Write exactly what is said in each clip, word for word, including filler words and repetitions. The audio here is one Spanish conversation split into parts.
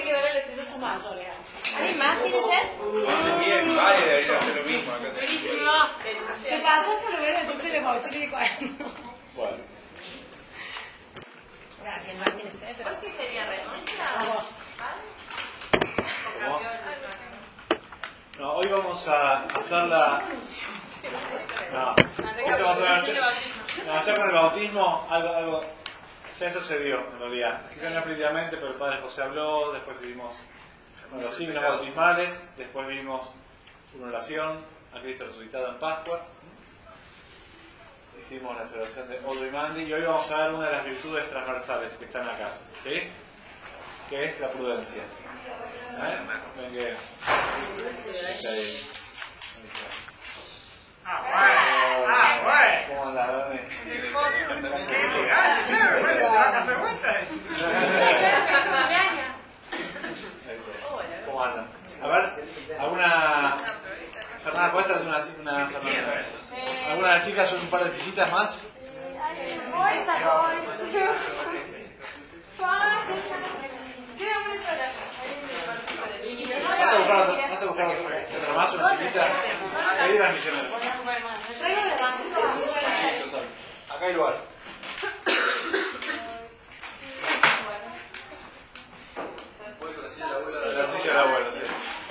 que dólares esos son mayores. ¿Alguien más tiene sed? Hace bien, vale, debería hacer lo mismo acá. Buenísimo. Te pasas por ver entonces le mochila y cuaderno. Bueno. ¿Alguien más tiene sed? ¿Hoy qué sería renuncia? ¿Cómo? No, hoy vamos a hacer la... No, eso vamos a ver. No, ya con el bautismo, algo, algo... Ya eso se dio, en realidad. Quizá no explícitamente, pero el Padre José habló, después vimos bueno, los signos bautismales, después vimos una oración a Cristo resucitado en Pascua. Hicimos la celebración de Odo y Mandi y hoy vamos a ver una de las virtudes transversales que están acá, ¿sí? Que es la prudencia. ¿Eh? Ven que... Ah, bueno, ah, bueno. ¿Cómo anda, Dani? ¿Te vas a hacer vuelta? ¿Cómo andan? A ver, ¿alguna... Fernanda, ¿puedes traer una, una Fernanda? ¿Alguna de las chicas un par de sillitas más? ¿Vas a buscar otro, vas a buscar otro, otro más, una sillita? Ahí van misioneros. Acá hay lugar. La silla del abuelo, sí.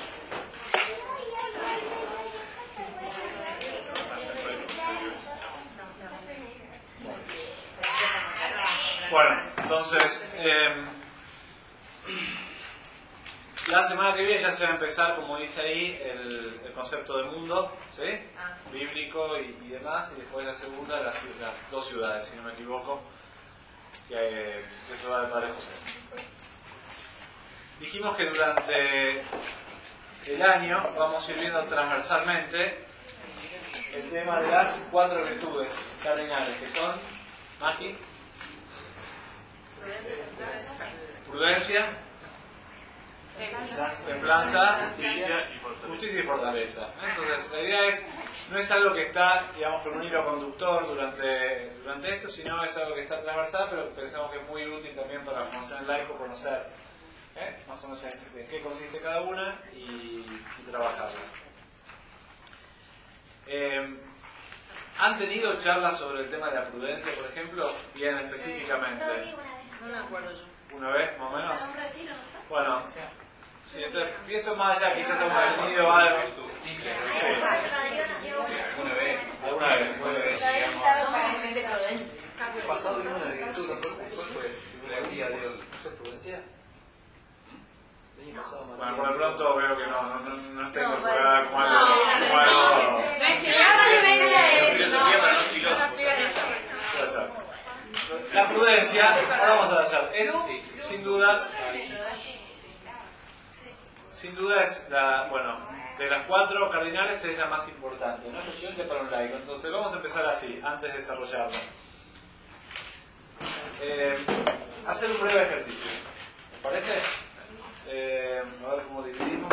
Bueno, entonces, eh, la semana que viene ya se va a empezar, como dice ahí, el, el concepto del mundo, ¿sí? Bíblico y, y demás, y después la segunda, las, las dos ciudades, si no me equivoco, que, que eso va de Padre José. Dijimos que durante el año vamos a ir viendo transversalmente el tema de las cuatro virtudes cardinales, que son, Maki, prudencia, templanza, justicia y fortaleza. Entonces, la idea es, no es algo que está, digamos, con un hilo conductor durante, durante esto, sino es algo que está transversal, pero pensamos que es muy útil también para conocer el laico, conocer ¿eh? más o menos en qué consiste cada una y, y trabajarla. Eh, ¿Han tenido charlas sobre el tema de la prudencia, por ejemplo? Bien específicamente. No me acuerdo yo. ¿Una vez, más o menos? Bueno, sí, entonces pienso más allá, quizás hemos venido algo. Sí. Una vez. ¿Alguna vez? Somos gente prudente. Pasado en una virtud, ¿cuál fue? ¿La día de prudencia? El año pasado, Bueno, por lo pronto veo que no, no, no, no está No, incorporada como no, algo. Como algo. No es que la prudencia es. Filosofía para los filósofos. Puede ser. La prudencia, ahora vamos a hacer, es sin dudas, sin duda es la, bueno, de las cuatro cardinales es la más importante, no especialmente para un laico. Entonces vamos a empezar así, antes de desarrollarlo. Eh, hacer un breve ejercicio, ¿les parece? Eh, a ver cómo dividimos.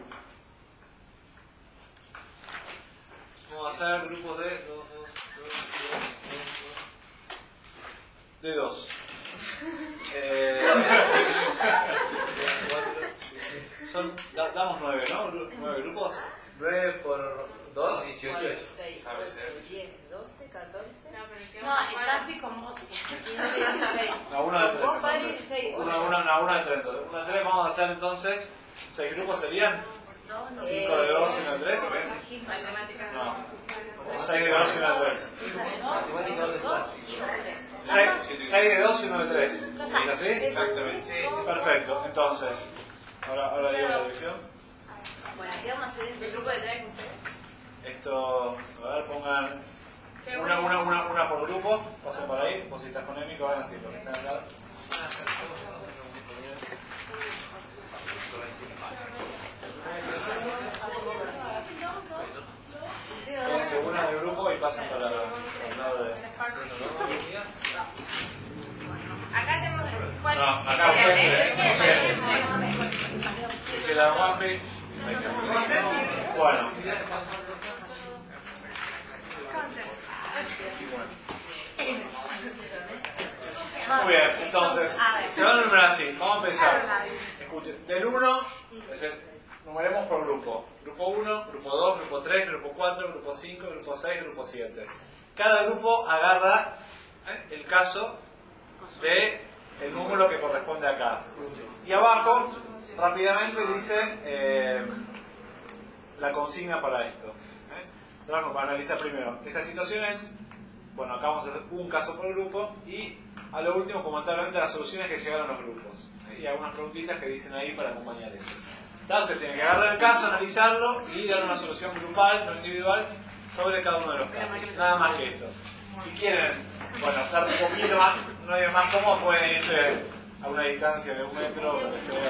Vamos a hacer grupos de dos, dos, dos, dos, de dos. Eh, son, da, damos nueve, ¿no? Nueve grupos. nueve por dos, dieciocho. seis, ocho, diez, doce, catorce. No, estás con música. quince, dieciséis. No, uno de tres. Vos, padre, Entonces. dieciséis. Una, una, una, una de tres. Entonces. Una de tres vamos a hacer entonces. ¿Seis grupos serían? ¿Cinco de dos y una de tres? Matemáticas. No. Seis de dos y una de tres. Matemática de dos. Seis, seis de dos y uno de tres. ¿Es así? Exactamente. Perfecto. Entonces, ahora, ahora digo la división. Bueno, ¿qué vamos a hacer el grupo de tres con ustedes? Esto, a ver, pongan una, una, una, una por grupo, pasen por ahí, vos si estás con Emi, hagan así, los que están al lado. Quédense una del grupo y pasen para el lado de... Acá hacemos cuál No, es acá el ustedes. Que la Juanpi. Bueno. Muy bien, entonces, se van a enumerar así. Vamos a empezar. Escuchen, del uno, es decir, numeremos por grupo. Grupo uno, grupo dos, grupo tres, grupo cuatro, grupo cinco, grupo seis, grupo siete. Cada grupo agarra ¿eh? el caso de el número que corresponde acá. Y abajo, rápidamente dice eh, la consigna para esto. ¿eh? Vamos para analizar primero. Esta situación es, bueno, acá vamos a hacer un caso por grupo y a lo último comentar las soluciones que llegaron a los grupos. ¿eh? Y algunas preguntitas que dicen ahí para acompañar eso. Usted tiene que agarrar el caso, analizarlo y dar una solución grupal, no individual, sobre cada uno de los casos. Nada más que eso. Si quieren, bueno, estar un poquito más, no es más cómodo, pueden irse a una distancia de un metro, lo que sea.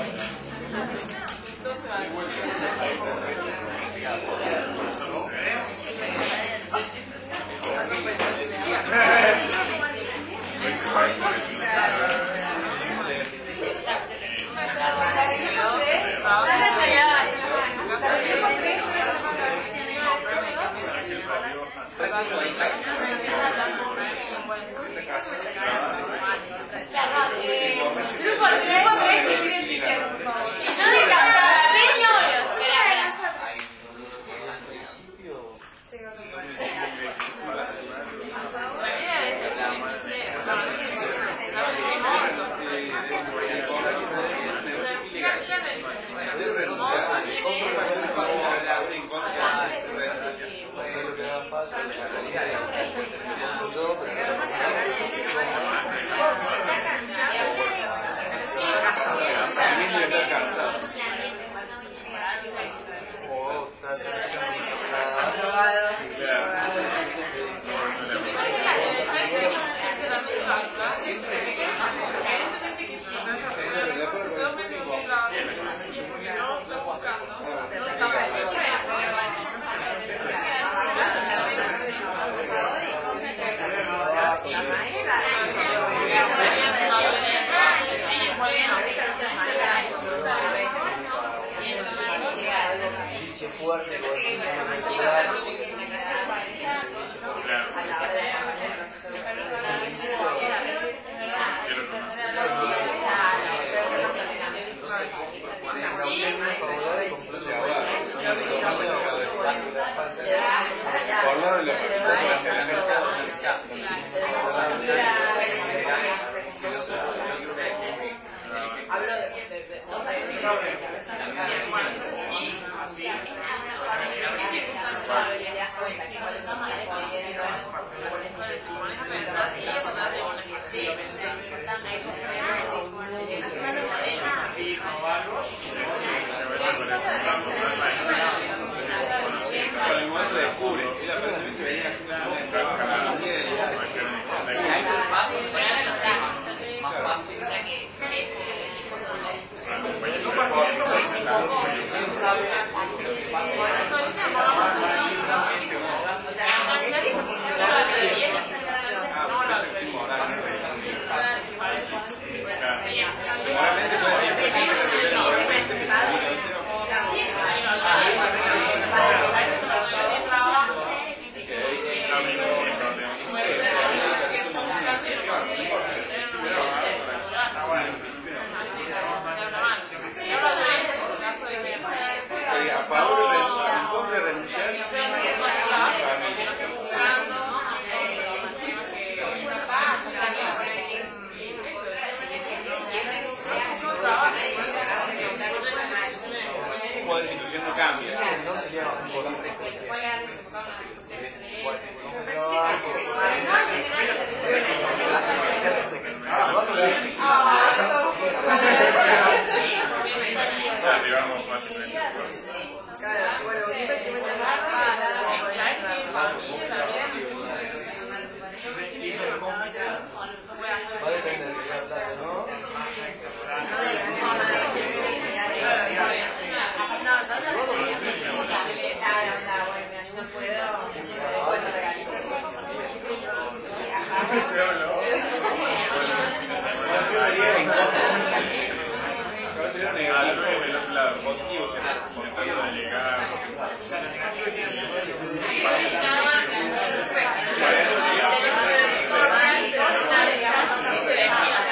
Gracias.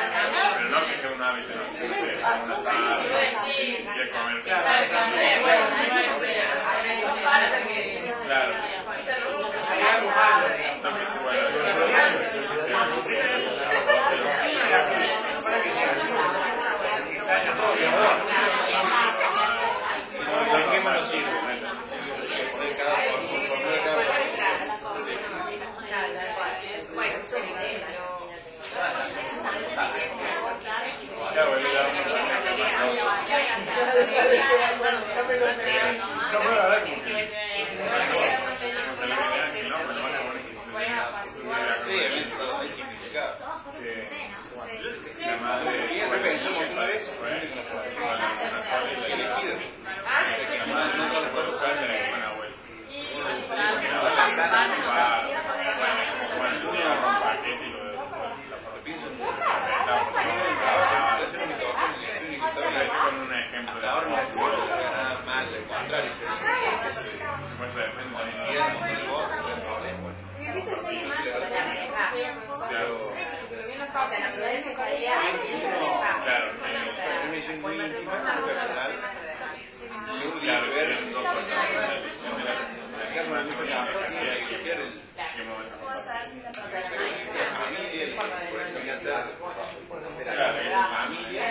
quiere comer. Claro. Claro. Sería algo malo. No, que es bueno. ¿De qué me lo sirve? Ya, bueno, ya. No puedo hablar. Sí, hay significado. La madre Pensó una vez fue elegido. la madre no todas las cosas saben de la buena abuela. Bueno, yo tenía un paquete y lo de la piso. Con un ejemplo de Ahora no es nada mal, al contrario. pues depende de claro, Una misión muy íntima, personal. Y claro, ver ver dos personas de la elección de la el caso de mi familia, que elegir el qué momento. familia, el familia se hace. Claro, Familia.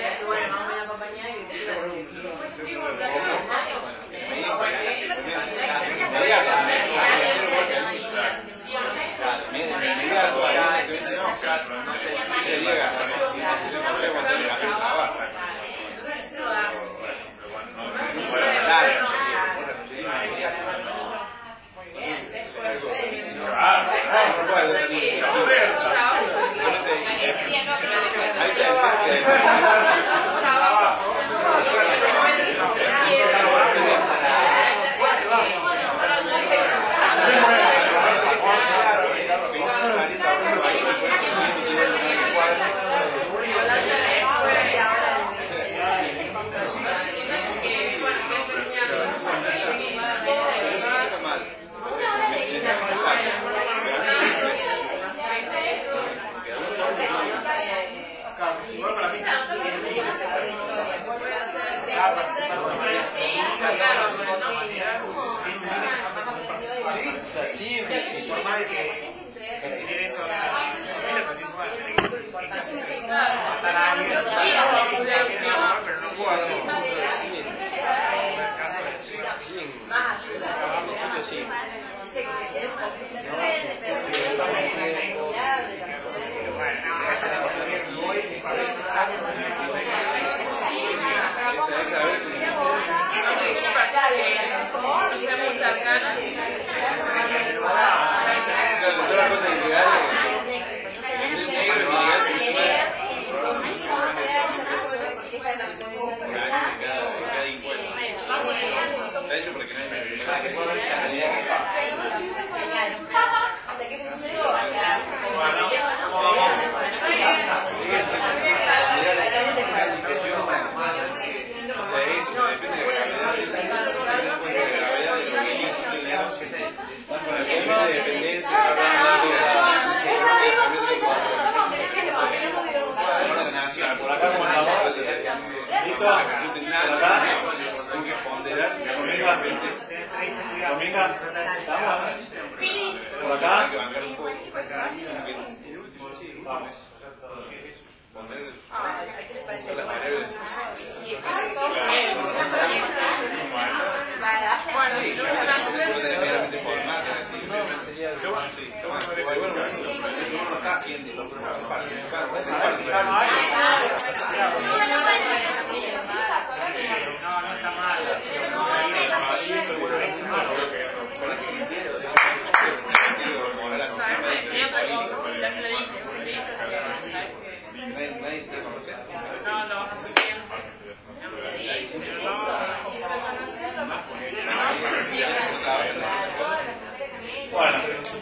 Bueno,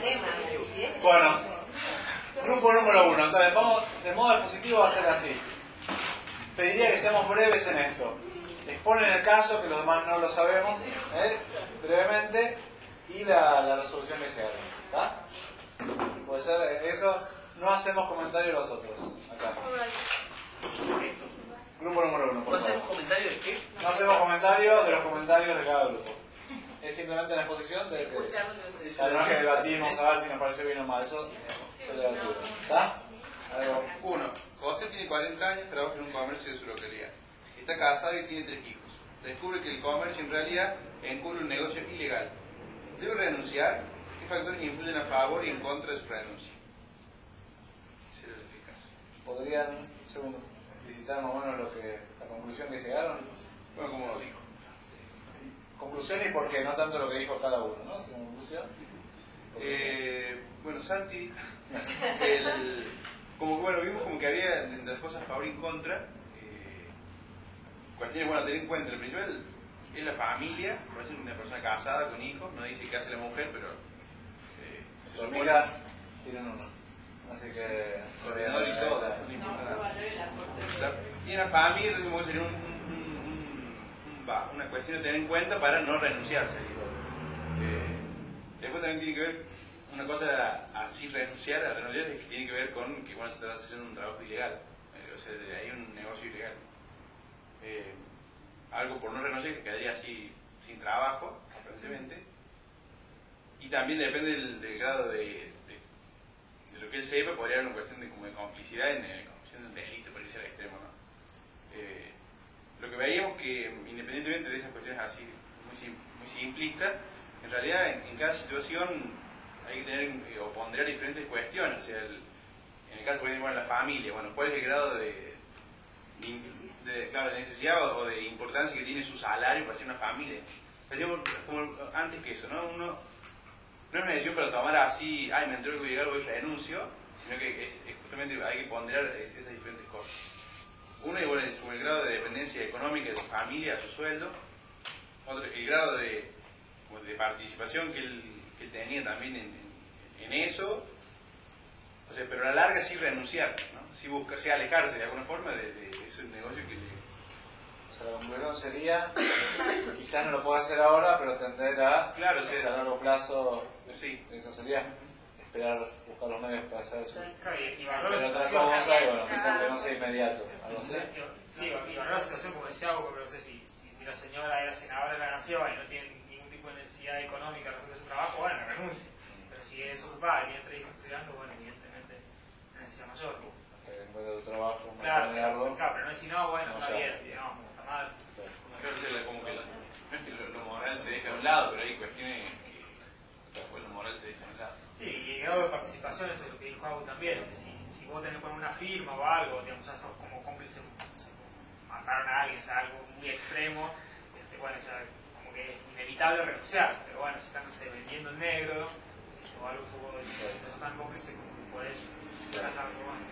bueno, grupo número uno. Entonces, vamos, el modo dispositivo va a ser así. Pediría que seamos breves en esto. Exponen el caso, que los demás no lo sabemos, ¿eh? brevemente, y la, la resolución que llegaron. ¿Está? Puede ser eso. No hacemos comentarios los otros. Acá. Grupo número uno, por ¿No hacemos favor. comentarios de qué? No hacemos comentarios de los comentarios de cada grupo. Es simplemente una exposición de que... Escuchar lo que nos Sí, sí. Claro, no es que debatimos a ver si nos parece bien o mal. Eso es debatible. ¿Está? Algo. Uno, José tiene cuarenta años, trabaja en un comercio de su localidad. Está casado y tiene tres hijos. Descubre que el comercio en realidad encubre un negocio ilegal. ¿Debe renunciar? ¿Qué factores influyen a favor y en contra de su renuncia? Ese era el caso. ¿Podrían, segundo, visitar más o menos lo que, la conclusión que llegaron? Bueno, como lo dijo. Conclusión y por qué, no tanto lo que dijo cada uno, ¿no? Sino conclusión. Eh, bueno, Santi, el, como que, bueno, vimos como que había entre las cosas a favor y en contra. Eh, cuestiones, bueno, a tener en cuenta. El principal es la familia, parece una persona casada con hijos, no dice qué hace la mujer, pero eh, se Su supone- amiga tienen uno. Así que... coordinador y todo, no le importa nada. La- Tiene una familia, entonces como que sería un, un- un- un- va, una cuestión de tener en cuenta para no renunciarse. Digo. Eh, después también tiene que ver, una cosa así renunciar, a renunciar es que tiene que ver con que bueno, se está haciendo un trabajo ilegal, eh, o sea, hay un negocio ilegal. Eh, algo por no renunciar que se quedaría así sin trabajo, aparentemente. Y también depende del, del grado de, de, de lo que él sepa, podría haber una cuestión de, como de complicidad en la comisión del delito, por irse al extremo, ¿no? Eh, lo que veíamos que, independientemente de esas cuestiones así muy, sim, muy simplistas, en realidad en, en cada situación hay que tener eh, o ponderar diferentes cuestiones. O sea, el, en el caso, por ejemplo, de la familia, bueno, ¿cuál es el grado de, de, de, claro, de necesidad o, o de importancia que tiene su salario para ser una familia? O sea, digamos, como antes que eso, ¿no? Uno, no es una decisión para tomar así, ay, me entró el ilegal, voy renuncio, sino que es, es justamente hay que ponderar es, esas diferentes cosas. Uno es bueno, como el grado de dependencia económica de su familia, su sueldo. Otro, el grado de, de participación que él, que él tenía también en, en, en eso. O sea, pero a la larga sí renunciar, ¿no? Sí buscar, sí alejarse de alguna forma de, de, de ese negocio que le... O sea, la conclusión sería, quizás no lo pueda hacer ahora, pero tender a, Claro, o sí. sea, a largo plazo, Sí. eso sería esperar, buscar los medios para hacer eso. Claro, y, y valorar la Pero otra situación. cosa, y bueno, quizás que no sea inmediato, algo así. Sí, y valorar la situación, porque decía algo, pero no sé si, si, si la señora era senadora de la nación y no tiene ningún tipo de necesidad económica respecto a su trabajo, bueno, renuncia. Pero si es ocupada y tiene tres hijos estudiando, bueno, evidentemente es una necesidad mayor. Hasta que encuentre tu trabajo, Claro, mantenerlo. pero, claro, pero no es si no, bueno, No, está ya. bien, no, no está mal. Claro, o sea, como que lo, no es que lo, lo moral se deja a un lado, pero hay cuestiones que después lo moral se deja a un lado. Sí, y el grado de participación, eso es lo que dijo Agu también, que si, si vos tenés que poner una firma o algo, digamos, ya sos como cómplice, no sé, mataron a alguien, o sea, algo muy extremo, este, bueno, ya como que es inevitable renunciar, pero bueno, si están, no sé, vendiendo en negro, o algo un poco, no sos tan cómplice como que podés tratar algo más.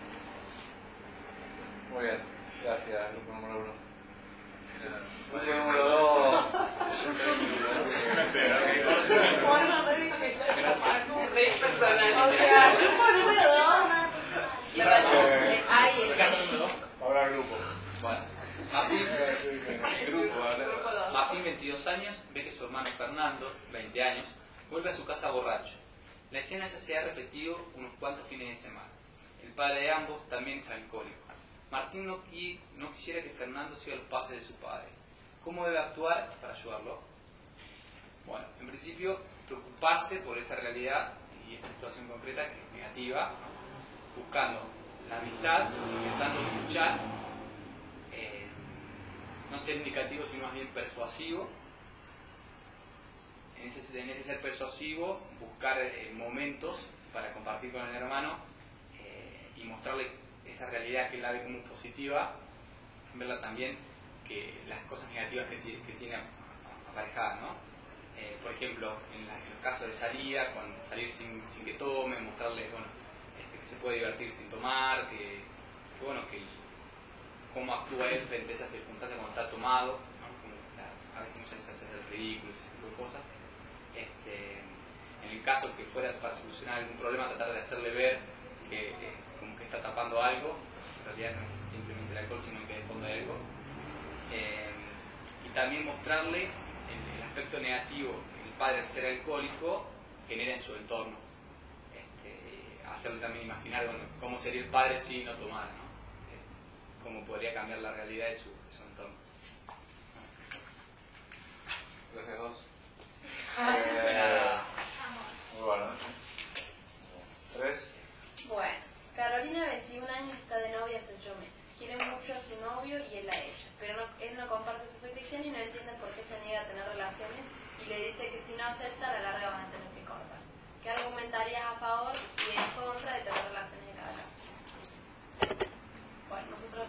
Muy bien, gracias, grupo número uno. Grupo número dos. O sea, grupo número dos. Y ahora Eh, hay el Habrá grupo. Bueno, Martín, El grupo, habla- Martín, veintidós años, ve que su hermano Fernando, veinte años, vuelve a su casa borracho. La escena ya se ha repetido unos cuantos fines de semana. El padre de ambos también es alcohólico. Martín no, qui- no quisiera que Fernando siga los pases de su padre. ¿Cómo debe actuar para ayudarlo? Bueno, en principio, preocuparse por esta realidad y esta situación concreta que es negativa, ¿no? Buscando la amistad, intentando escuchar, eh, no ser indicativo, sino más bien persuasivo. En ese, en ese ser persuasivo, buscar eh, momentos para compartir con el hermano eh, y mostrarle esa realidad que él la ve como positiva, verla también que las cosas negativas que, tiene, que tiene aparejadas, ¿no? Eh, por ejemplo, en, la, en los casos de salida, con salir sin, sin que tome, mostrarle, bueno, este, que se puede divertir sin tomar, que, que bueno, que cómo actúa él frente a esas circunstancias cuando está tomado, ¿no? Como, a veces muchas veces hace el ridículo, ese tipo de cosas. Este, en el caso que fueras para solucionar algún problema, tratar de hacerle ver que eh, como que está tapando algo, en realidad no es simplemente el alcohol, sino que de fondo hay algo. Eh, y también mostrarle el, el aspecto negativo que el padre al ser alcohólico genera en su entorno. Este, hacerle también imaginar bueno, cómo sería el padre si no tomara, ¿no? Eh, cómo podría cambiar la realidad de su, de su entorno. Gracias a vos. Eh, muy bueno. Tres. Bueno, Carolina, veintiún años, está de novia hace ocho meses. Quiere mucho a su novio y él a ella, pero no, él no comparte su fe cristiana y no entiende por qué se niega a tener relaciones y le dice que si no acepta, a la larga van a tener que cortar. ¿Qué argumentarías a favor y en contra de tener relaciones en cada caso? Bueno, nosotros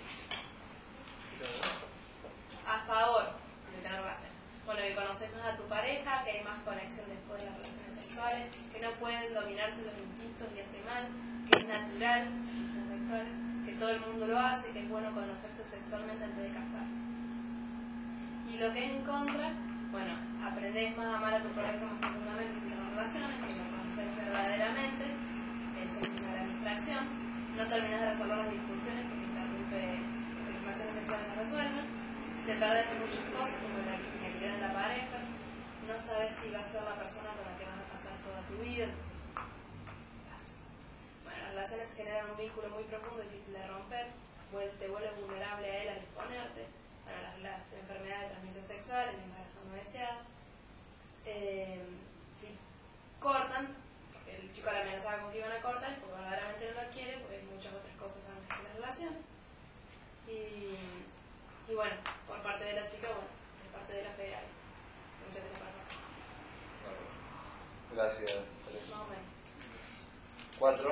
a favor de tener relaciones. Bueno, que conoces más a tu pareja, que hay más conexión después de las relaciones sexuales, que no pueden dominarse los instintos y hace mal, que es natural la relación sexual, que todo el mundo lo hace, que es bueno conocerse sexualmente antes de casarse. Y lo que es en contra, bueno, aprendés más a amar a tu pareja más profundamente sin tener relaciones, que lo conoces verdaderamente, el sexo es una gran distracción, no terminas de resolver las discusiones porque interrumpe que las relaciones sexuales no resuelven, te perdés de muchas cosas como la originalidad de la pareja, no sabes si va a ser la persona con la que vas a pasar toda tu vida, entonces caso. Bueno, las relaciones generan un vínculo muy profundo, difícil de romper, te vuelves vulnerable a él al exponerte. Bueno, las, las enfermedades de transmisión sexual, el embarazo no deseado, eh, si cortan, porque el chico la amenazaba con que iban a cortar, esto verdaderamente no lo quiere, porque hay muchas otras cosas antes que la relación. Y, y bueno, por parte de la chica, bueno, de parte de la P hay mucha tela para cortar. Gracias. Más o menos. Cuatro.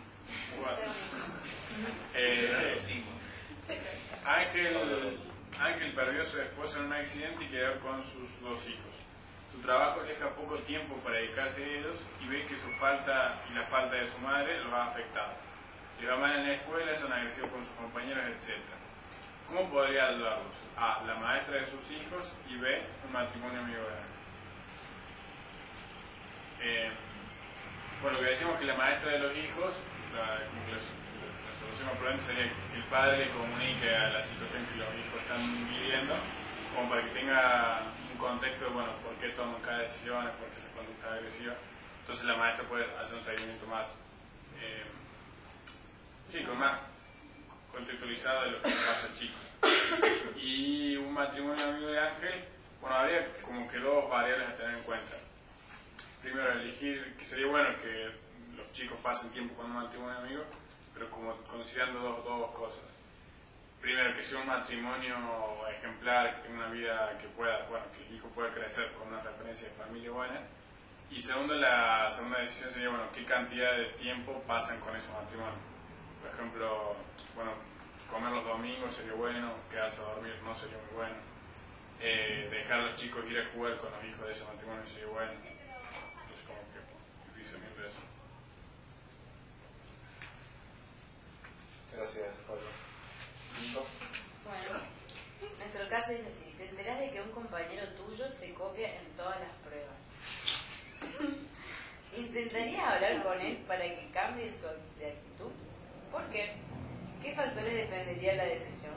Eh, Ángel, Ángel perdió a su esposa en un accidente y quedó con sus dos hijos. Su trabajo le deja poco tiempo para dedicarse a ellos y ve que su falta y la falta de su madre los ha afectado. Le va mal en la escuela, son agresivos con sus compañeros, etcétera. ¿Cómo podría ayudarlos? A. La maestra de sus hijos y B. Un matrimonio amigo de Ángel. Eh, bueno, lo que decimos que la maestra de los hijos, la, como que la, la solución más prudente sería que el padre le comunique a la situación que los hijos están viviendo, como para que tenga un contexto de, bueno, por qué toman cada decisión, por qué esa conducta agresiva. Entonces la maestra puede hacer un seguimiento más, eh, sí, con más contextualizado de lo que pasa al chico. Y un matrimonio amigo de Ángel, bueno, habría como que dos variables a tener en cuenta. Primero, elegir, que sería bueno que los chicos pasen tiempo con un matrimonio amigo, pero como considerando dos, dos cosas. Primero, que sea un matrimonio ejemplar, que tenga una vida que pueda, bueno, que el hijo pueda crecer con una referencia de familia buena. Y segundo, la segunda decisión sería, bueno, qué cantidad de tiempo pasan con ese matrimonio. Por ejemplo, bueno, comer los domingos sería bueno, quedarse a dormir no sería muy bueno. Eh, dejar a los chicos ir a jugar con los hijos de ese matrimonio sería bueno. Entonces, como que dicen de eso. Gracias, Pablo. Cinco. Bueno, nuestro caso dice así: te enterás de que un compañero tuyo se copia en todas las pruebas. ¿Intentarías hablar con él para que cambie su actitud? ¿Por qué? ¿Qué factores dependería de la decisión?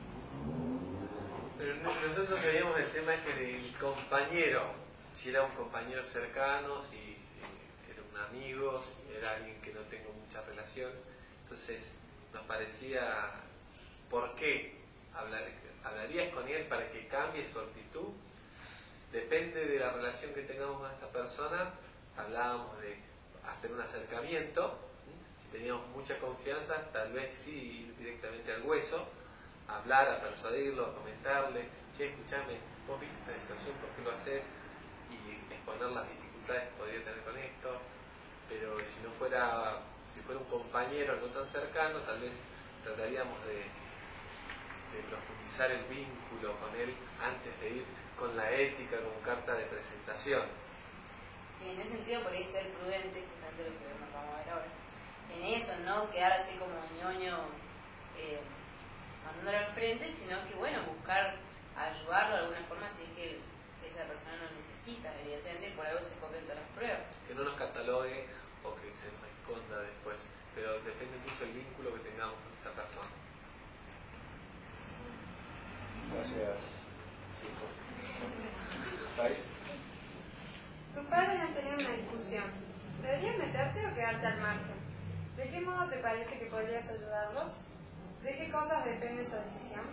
Pero nosotros veíamos el tema este del compañero, si era un compañero cercano, si era un amigo, si era alguien que no tengo mucha relación. Entonces nos parecía, ¿por qué? Hablar, ¿hablarías con él para que cambie su actitud? Depende de la relación que tengamos con esta persona. Hablábamos de hacer un acercamiento. Si teníamos mucha confianza, tal vez sí ir directamente al hueso, hablar, a persuadirlo, a comentarle: che, escuchame, vos viste esta situación, ¿por qué lo haces? Y exponer las dificultades que podría tener con esto. Pero si no fuera, si fuera un compañero no tan cercano, tal vez trataríamos de, de profundizar el vínculo con él antes de ir con la ética como carta de presentación. Sí, en ese sentido, por ahí ser prudente, justamente lo que vamos a ver ahora. En eso, no quedar así como ñoño eh, mandándolo al frente, sino que, bueno, buscar ayudarlo de alguna forma si es que esa persona lo necesita, evidentemente, por algo se copian todas las pruebas. Que no nos catalogue o que se nos esconda después, pero depende mucho del vínculo que tengamos con esta persona. Gracias. Cinco. ¿Seis? Tus padres han tenido una discusión. ¿Deberías meterte o quedarte al margen? ¿De qué modo te parece que podrías ayudarlos? ¿De qué cosas depende esa decisión?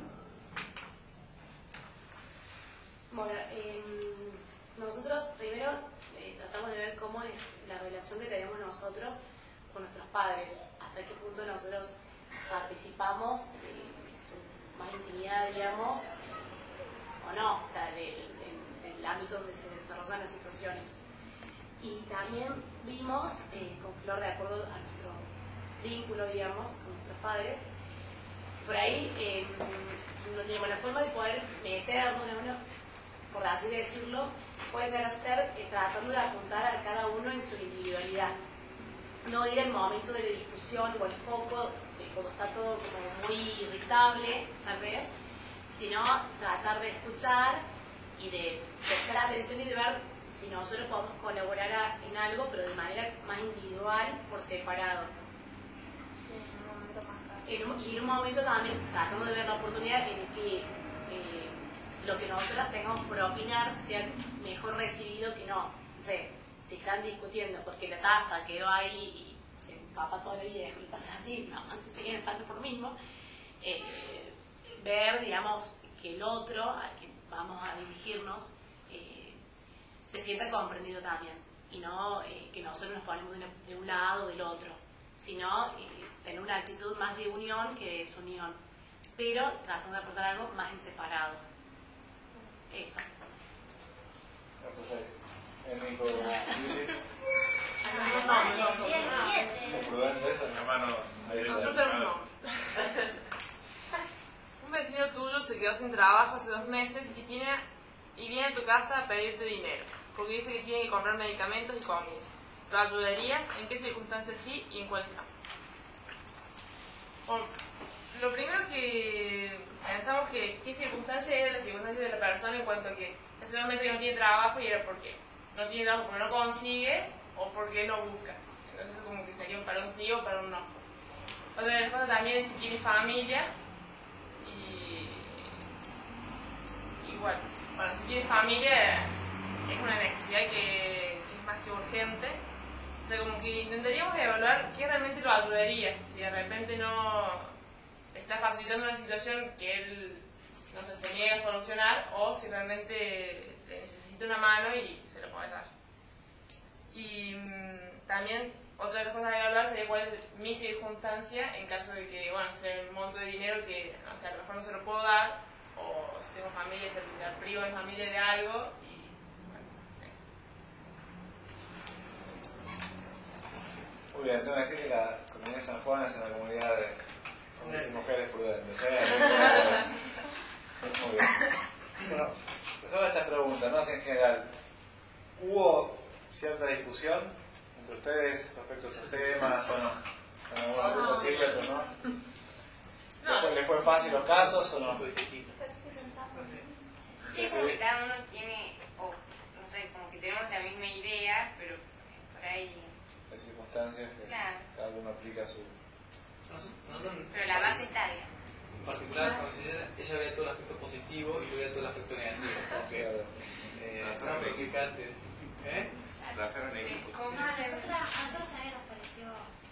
Bueno, eh, nosotros primero eh, tratamos de ver cómo es la relación que tenemos nosotros con nuestros padres, hasta qué punto nosotros participamos de su más intimidad, digamos, o no, o sea, de, de, del ámbito donde se desarrollan las situaciones. Y también vimos, eh, con Flor, de acuerdo a nuestro vínculo, digamos, con nuestros padres, por ahí, eh, no tenemos la forma de poder meternos, uno, por así decirlo, puede llegar a ser eh, tratando de apuntar a cada uno en su individualidad. No ir al momento de la discusión o el foco, eh, cuando está todo como muy irritable, tal vez, sino tratar de escuchar y de prestar atención y de ver si nosotros podemos colaborar a, en algo, pero de manera más individual, por separado. En un, y en un momento también tratamos de ver la oportunidad en que eh, lo que nosotros tengamos por opinar sea mejor recibido que no. No sé, si están discutiendo porque la taza quedó ahí y se empapa toda la vida con la taza así, nada más que siguen estando por lo mismo, eh, ver, digamos, que el otro al que vamos a dirigirnos eh, se sienta comprendido también, y no eh, que nosotros nos ponemos de, una, de un lado o del otro, sino eh, tener una actitud más de unión que de desunión, pero tratando de aportar algo más en separado. Eso. Entonces, en mi co- Nosotros no. Un vecino tuyo se quedó sin trabajo hace dos meses y tiene y viene a tu casa a pedirte dinero, porque dice que tiene que comprar medicamentos y comida. ¿Lo ayudarías? ¿En qué circunstancias sí y en cuáles no? Bueno, lo primero que pensamos que qué circunstancia era la circunstancia de la persona en cuanto a que hace dos meses que no tiene trabajo y era porque no tiene trabajo porque no consigue o porque no busca. Entonces como que sería para un sí o para un no. Otra de las cosas también es si tiene familia y, y bueno, bueno, si tiene familia es una necesidad que, que es más que urgente. O sea, como que intentaríamos evaluar qué realmente lo ayudaría, si de repente no está facilitando una situación que él, no sé, se niega a solucionar, o si realmente le necesita una mano y se lo puede dar. Y mmm, también otra de las cosas a evaluar sería cuál es mi circunstancia en caso de que, bueno, sea el monto de dinero que, o sea, a lo mejor no se lo puedo dar, o si tengo familia, se lo privo a mi familia de algo, y bueno, eso. Muy bien, tengo que decir que la comunidad de San Juan es una comunidad de hombres y mujeres prudentes. ¿eh? Muy bien. Bueno, sobre estas preguntas, ¿no? Así en general, ¿hubo cierta discusión entre ustedes respecto a estos temas o no? En algún grupo sí, otro no. ¿Les fue, ¿Les fue fácil los casos o no? Sí, porque cada uno tiene, o no sé, como que tenemos la misma idea, pero por ahí... Las circunstancias que claro. cada uno aplica su... Pero la base está bien. En particular, cuando ella, ella veía todo el aspecto positivo y yo veía todo el aspecto negativo. Okay. Claro. Eh, fueron explicantes. ¿Eh? Trabajaron en equipo. ¿Cómo? A nosotros, a nosotros también nos pareció...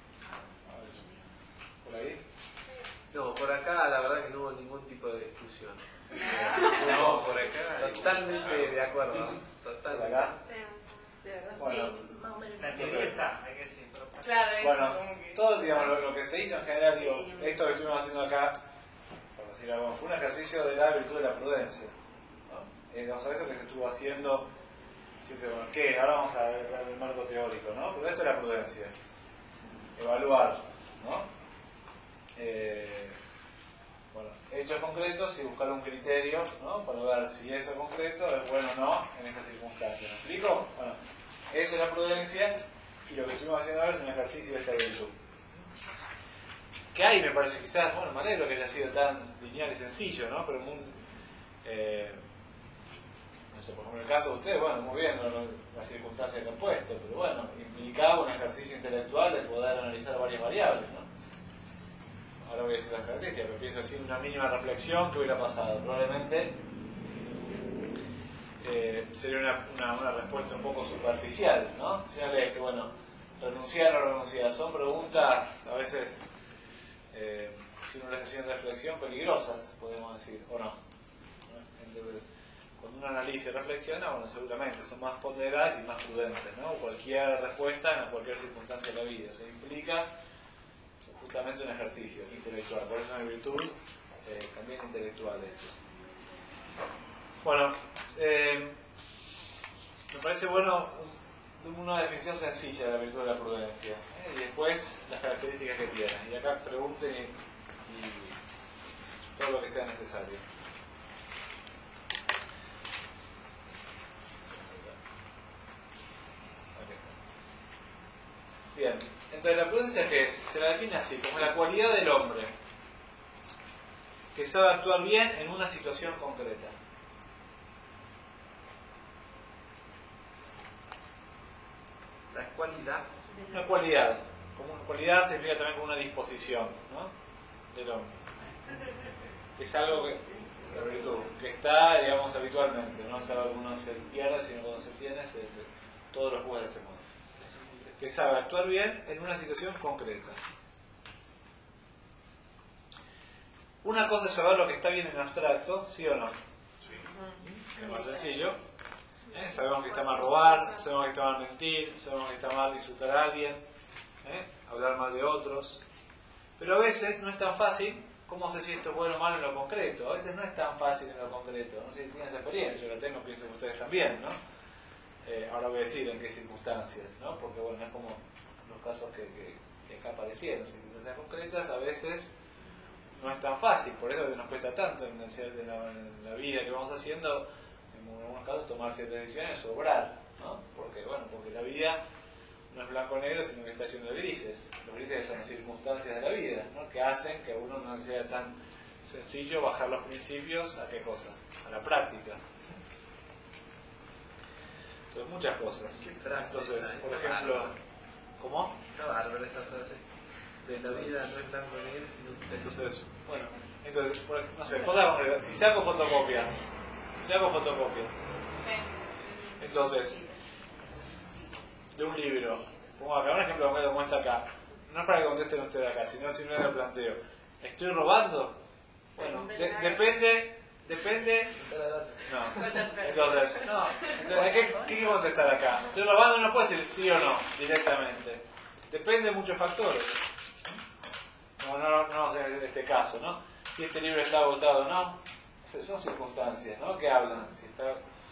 ¿Por ahí? No, por acá la verdad que no hubo ningún tipo de discusión. No, por acá. Totalmente de acuerdo. Totalmente. ¿Por acá? De verdad, Bueno. sí, más o menos. La teoría está, hay que decir. Pero... Claro, eso, Bueno, como que... todo digamos, lo, lo que se hizo en general, digo, esto que estuvimos haciendo acá, por decir algo, fue un ejercicio de la virtud de la prudencia, ¿no? Eh, o sea, eso que se estuvo haciendo, ¿sí? Bueno, ¿qué? Ahora vamos a ver el marco teórico, ¿no? Pero esto es la prudencia, evaluar, ¿no? Eh, bueno, hechos concretos y buscar un criterio, ¿no? Para ver si eso concreto es bueno o no en esas circunstancias. ¿Me explico? Bueno, eso es la prudencia. Y lo que estuvimos haciendo ahora es un ejercicio de esta virtud. Que hay, me parece, quizás, bueno, me alegro que haya sido tan lineal y sencillo, ¿no? Pero muy, eh, no sé, por ejemplo, en el caso de ustedes, bueno, muy bien, no, no, las circunstancias que han puesto, pero bueno, implicaba un ejercicio intelectual de poder analizar varias variables, ¿no? Ahora voy a decir las características, pero pienso así una mínima reflexión que hubiera pasado. Probablemente Eh, sería una, una, una respuesta un poco superficial, ¿no? Señale que, bueno, renunciar o no renunciar, son preguntas a veces eh, si uno les hace reflexión, peligrosas, podemos decir, o no. Entonces, cuando uno analiza y reflexiona, bueno, seguramente son más ponderadas y más prudentes, ¿no? Cualquier respuesta en cualquier circunstancia de la vida. Se implica justamente un ejercicio intelectual, por eso en virtud eh, también intelectual esto. Bueno, eh, me parece bueno una definición sencilla de la virtud de la prudencia, ¿eh? Y después las características que tiene. Y acá pregunten y, y todo lo que sea necesario. Bien, entonces la prudencia, ¿qué es? Se la define así, como la cualidad del hombre que sabe actuar bien en una situación concreta. La cualidad. Una cualidad. Como una cualidad se explica también como una disposición, ¿no? Del hombre. Es algo que, la virtud, que está, digamos, habitualmente, no es algo que uno se pierde, sino cuando se tiene, se, se, todos los jugadores se mueven. Que sabe actuar bien en una situación concreta. Una cosa es saber lo que está bien en abstracto, ¿sí o no? Sí. Es más sencillo. ¿Eh? Sabemos que está mal robar, sabemos que está mal mentir, sabemos que está mal insultar a alguien, ¿eh? Hablar mal de otros. Pero a veces no es tan fácil. ¿Cómo sé si esto es bueno o malo en lo concreto? A veces no es tan fácil en lo concreto. No sé si tienen esa experiencia, yo la tengo, pienso que ustedes también, ¿no? Eh, ahora voy a decir en qué circunstancias, ¿no? Porque bueno, es como los casos que, que, que acá aparecieron, circunstancias concretas, a veces no es tan fácil, por eso nos cuesta tanto en la, en la vida que vamos haciendo, en algunos casos tomar ciertas decisiones, obrar, ¿no? Porque bueno, porque la vida no es blanco o negro, sino que está lleno de grises. Los grises son las circunstancias de la vida, ¿no? Que hacen que a uno no sea tan sencillo bajar los principios a qué cosa, a la práctica. Entonces, muchas cosas. ¿Qué frase? Entonces, Esa, por está ejemplo, bárbaro. ¿cómo? Está bárbara esa frase. De la vida no es blanco y negro, sino Entonces, bueno, entonces, por, no sé, cosas concretas. Si saco fotocopias, si hago fotocopias, entonces, de un libro, pongo acá un ejemplo concreto como está acá. No es para que contesten ustedes acá, sino simplemente lo planteo. ¿Estoy robando? Bueno, de, depende, depende. No. Entonces, no. Entonces, ¿qué, ¿qué quiero contestar acá? ¿Estoy robando? No puedo decir sí o no directamente. Depende de muchos factores. No, no, no vamos a ver este caso, ¿no? Si este libro está agotado o no. Son circunstancias, ¿no? Que hablan. Si, está,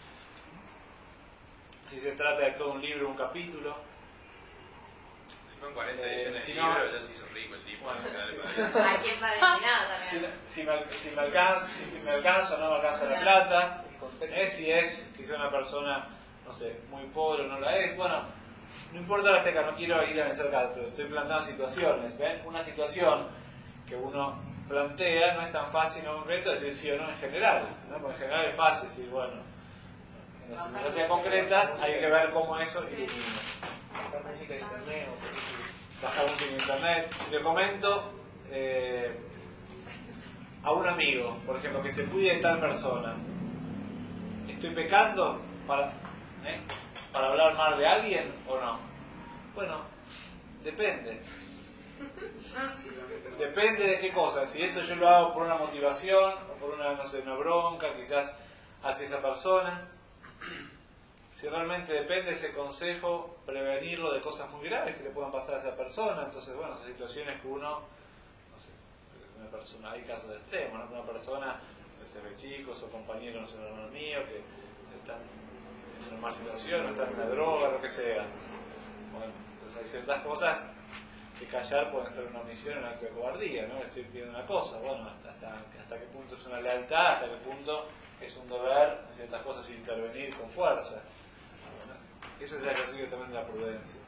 si se trata de todo un libro, un capítulo. Si son cuarenta ediciones eh, si de no, libro, ya se hizo rico el tipo. Bueno, si, si, ¿A quién va destinado también? si, si, me, si me alcanza, si me alcanza o no me alcanza la plata, ¿eh? Si es quizá una persona, no sé, muy pobre o no la es, bueno, no importa la teca, no quiero ir a vencer casos, pero estoy planteando situaciones, ¿ven? Una situación que uno plantea no es tan fácil en concreto decir sí o no en general, ¿no? Porque en general es fácil decir, bueno, en las circunstancias concretas hay que ver cómo eso ilumina. bajar música de internet o películas. Bajar música en internet. Si le comento eh, a un amigo, por ejemplo, que se cuide de tal persona, ¿estoy pecando para, ¿eh? para hablar mal de alguien o no? Bueno, depende. Depende de qué cosa. Si eso yo lo hago por una motivación o por una, no sé, una bronca quizás hacia esa persona. Si realmente depende ese consejo, prevenirlo de cosas muy graves que le puedan pasar a esa persona. Entonces, bueno, son situaciones que uno, no sé, una persona, hay casos de extremos, ¿no? Una persona, que se ve chicos o compañeros, no sé, un hermano mío, que están en una mala situación, o están en la droga, lo que sea. Bueno, entonces hay ciertas cosas que callar pueden ser una omisión, un acto de cobardía, ¿no? Estoy pidiendo una cosa, bueno, hasta, hasta, hasta qué punto es una lealtad, hasta qué punto es un deber, en ciertas cosas, intervenir con fuerza. Ese es el ejercicio también de la prudencia.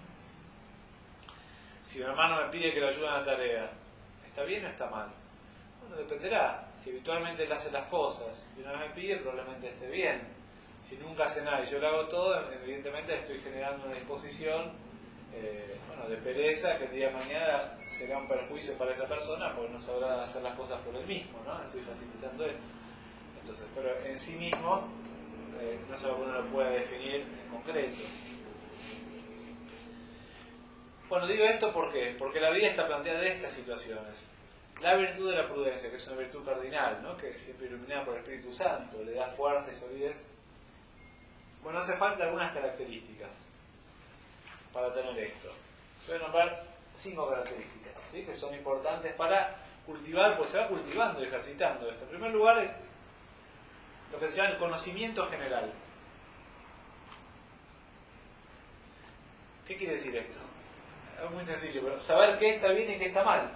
Si mi hermano me pide que lo ayude en la tarea, ¿está bien o está mal? Bueno, dependerá. Si habitualmente él hace las cosas y una vez me pide, probablemente esté bien. Si nunca hace nada y yo lo hago todo, evidentemente estoy generando una disposición eh, bueno, de pereza que el día de mañana será un perjuicio para esa persona porque no sabrá hacer las cosas por él mismo, ¿no? Estoy facilitando esto. Entonces, pero en sí mismo Eh, no es algo que uno lo pueda definir en concreto. Bueno, digo esto ¿por qué? Porque la vida está planteada de estas situaciones. la virtud de la prudencia, que es una virtud cardinal, ¿no? Que es siempre iluminada por el Espíritu Santo, le da fuerza y solidez. Bueno, hace falta algunas características para tener esto. Voy a nombrar cinco características, ¿sí? Que son importantes para cultivar, pues se va cultivando y ejercitando esto. En primer lugar, lo que se llama el conocimiento general. ¿Qué quiere decir esto? Es muy sencillo, pero saber qué está bien y qué está mal.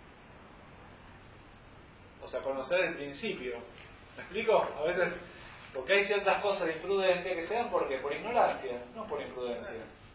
O sea, conocer el principio. ¿Me explico? A veces, porque hay ciertas cosas de imprudencia que se dan ¿por qué? Por ignorancia, no por imprudencia.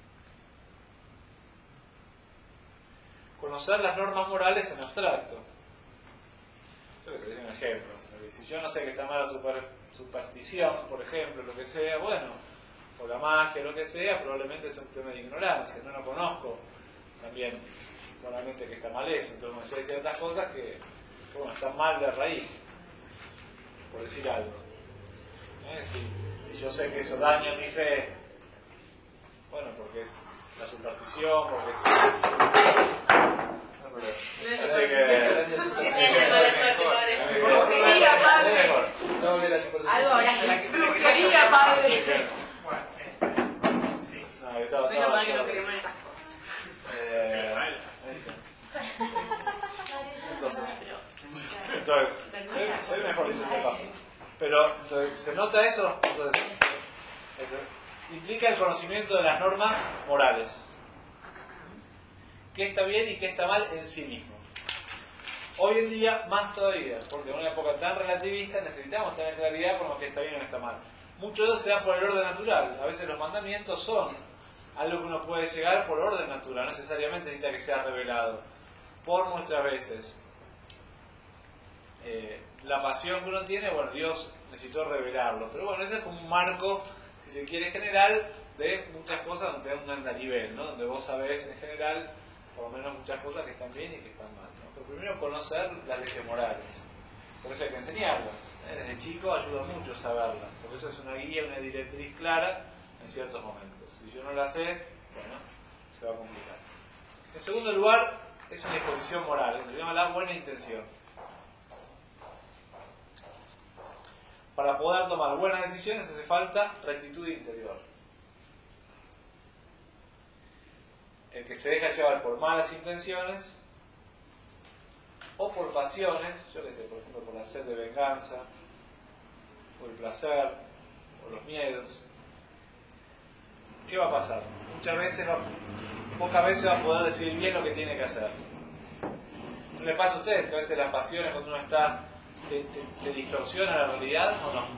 Conocer las normas morales en abstracto. Yo que sé, un ejemplo. Si yo no sé que está mala super, superstición, por ejemplo, lo que sea, bueno, o la magia, lo que sea, probablemente es un tema de ignorancia, no lo conozco también, probablemente que está mal eso. Entonces hay ciertas cosas que, que bueno, están mal de raíz, por decir algo. ¿Eh? Si, si yo sé que eso daña mi fe, bueno, porque es la superstición, porque es... No, pero... Así que... Brujería, padre. Algo hablaste. Brujería, padre. No, yo estaba... Menos mal que no queremos esas cosas. Eh... Entonces... Entonces, se, se ve mejor dicho, se pasa. Pero, entonces, ¿se nota eso? Entonces, entonces, implica el conocimiento de las normas morales. ¿Qué está bien y qué está mal en sí mismo? Hoy en día, más todavía, porque en una época tan relativista necesitamos tener claridad con lo que está bien y lo que está mal. Mucho de eso se da por el orden natural. A veces los mandamientos son algo que uno puede llegar por orden natural, no necesariamente necesita que sea revelado. Por muchas veces. Eh, la pasión que uno tiene, bueno, Dios necesitó revelarlo. Pero bueno, ese es como un marco, si se quiere, general de muchas cosas donde te da un andarivel, ¿no? Donde vos sabés en general, por lo menos muchas cosas que están bien y que están mal, ¿no? Pero primero conocer las leyes morales. Por eso hay que enseñarlas. ¿eh? Desde chico ayuda mucho saberlas. Porque eso es una guía, una directriz clara en ciertos momentos. Si yo no la sé, bueno, se va a complicar. En segundo lugar, es una disposición moral. Se llama la buena intención. Para poder tomar buenas decisiones hace falta rectitud interior. El que se deja llevar por malas intenciones o por pasiones, yo qué sé, por ejemplo, por la sed de venganza, por el placer, por los miedos, ¿qué va a pasar? Muchas veces, va, pocas veces va a poder decidir bien lo que tiene que hacer. ¿No le pasa a ustedes que a veces las pasiones cuando uno está te, te, te distorsiona la realidad o no?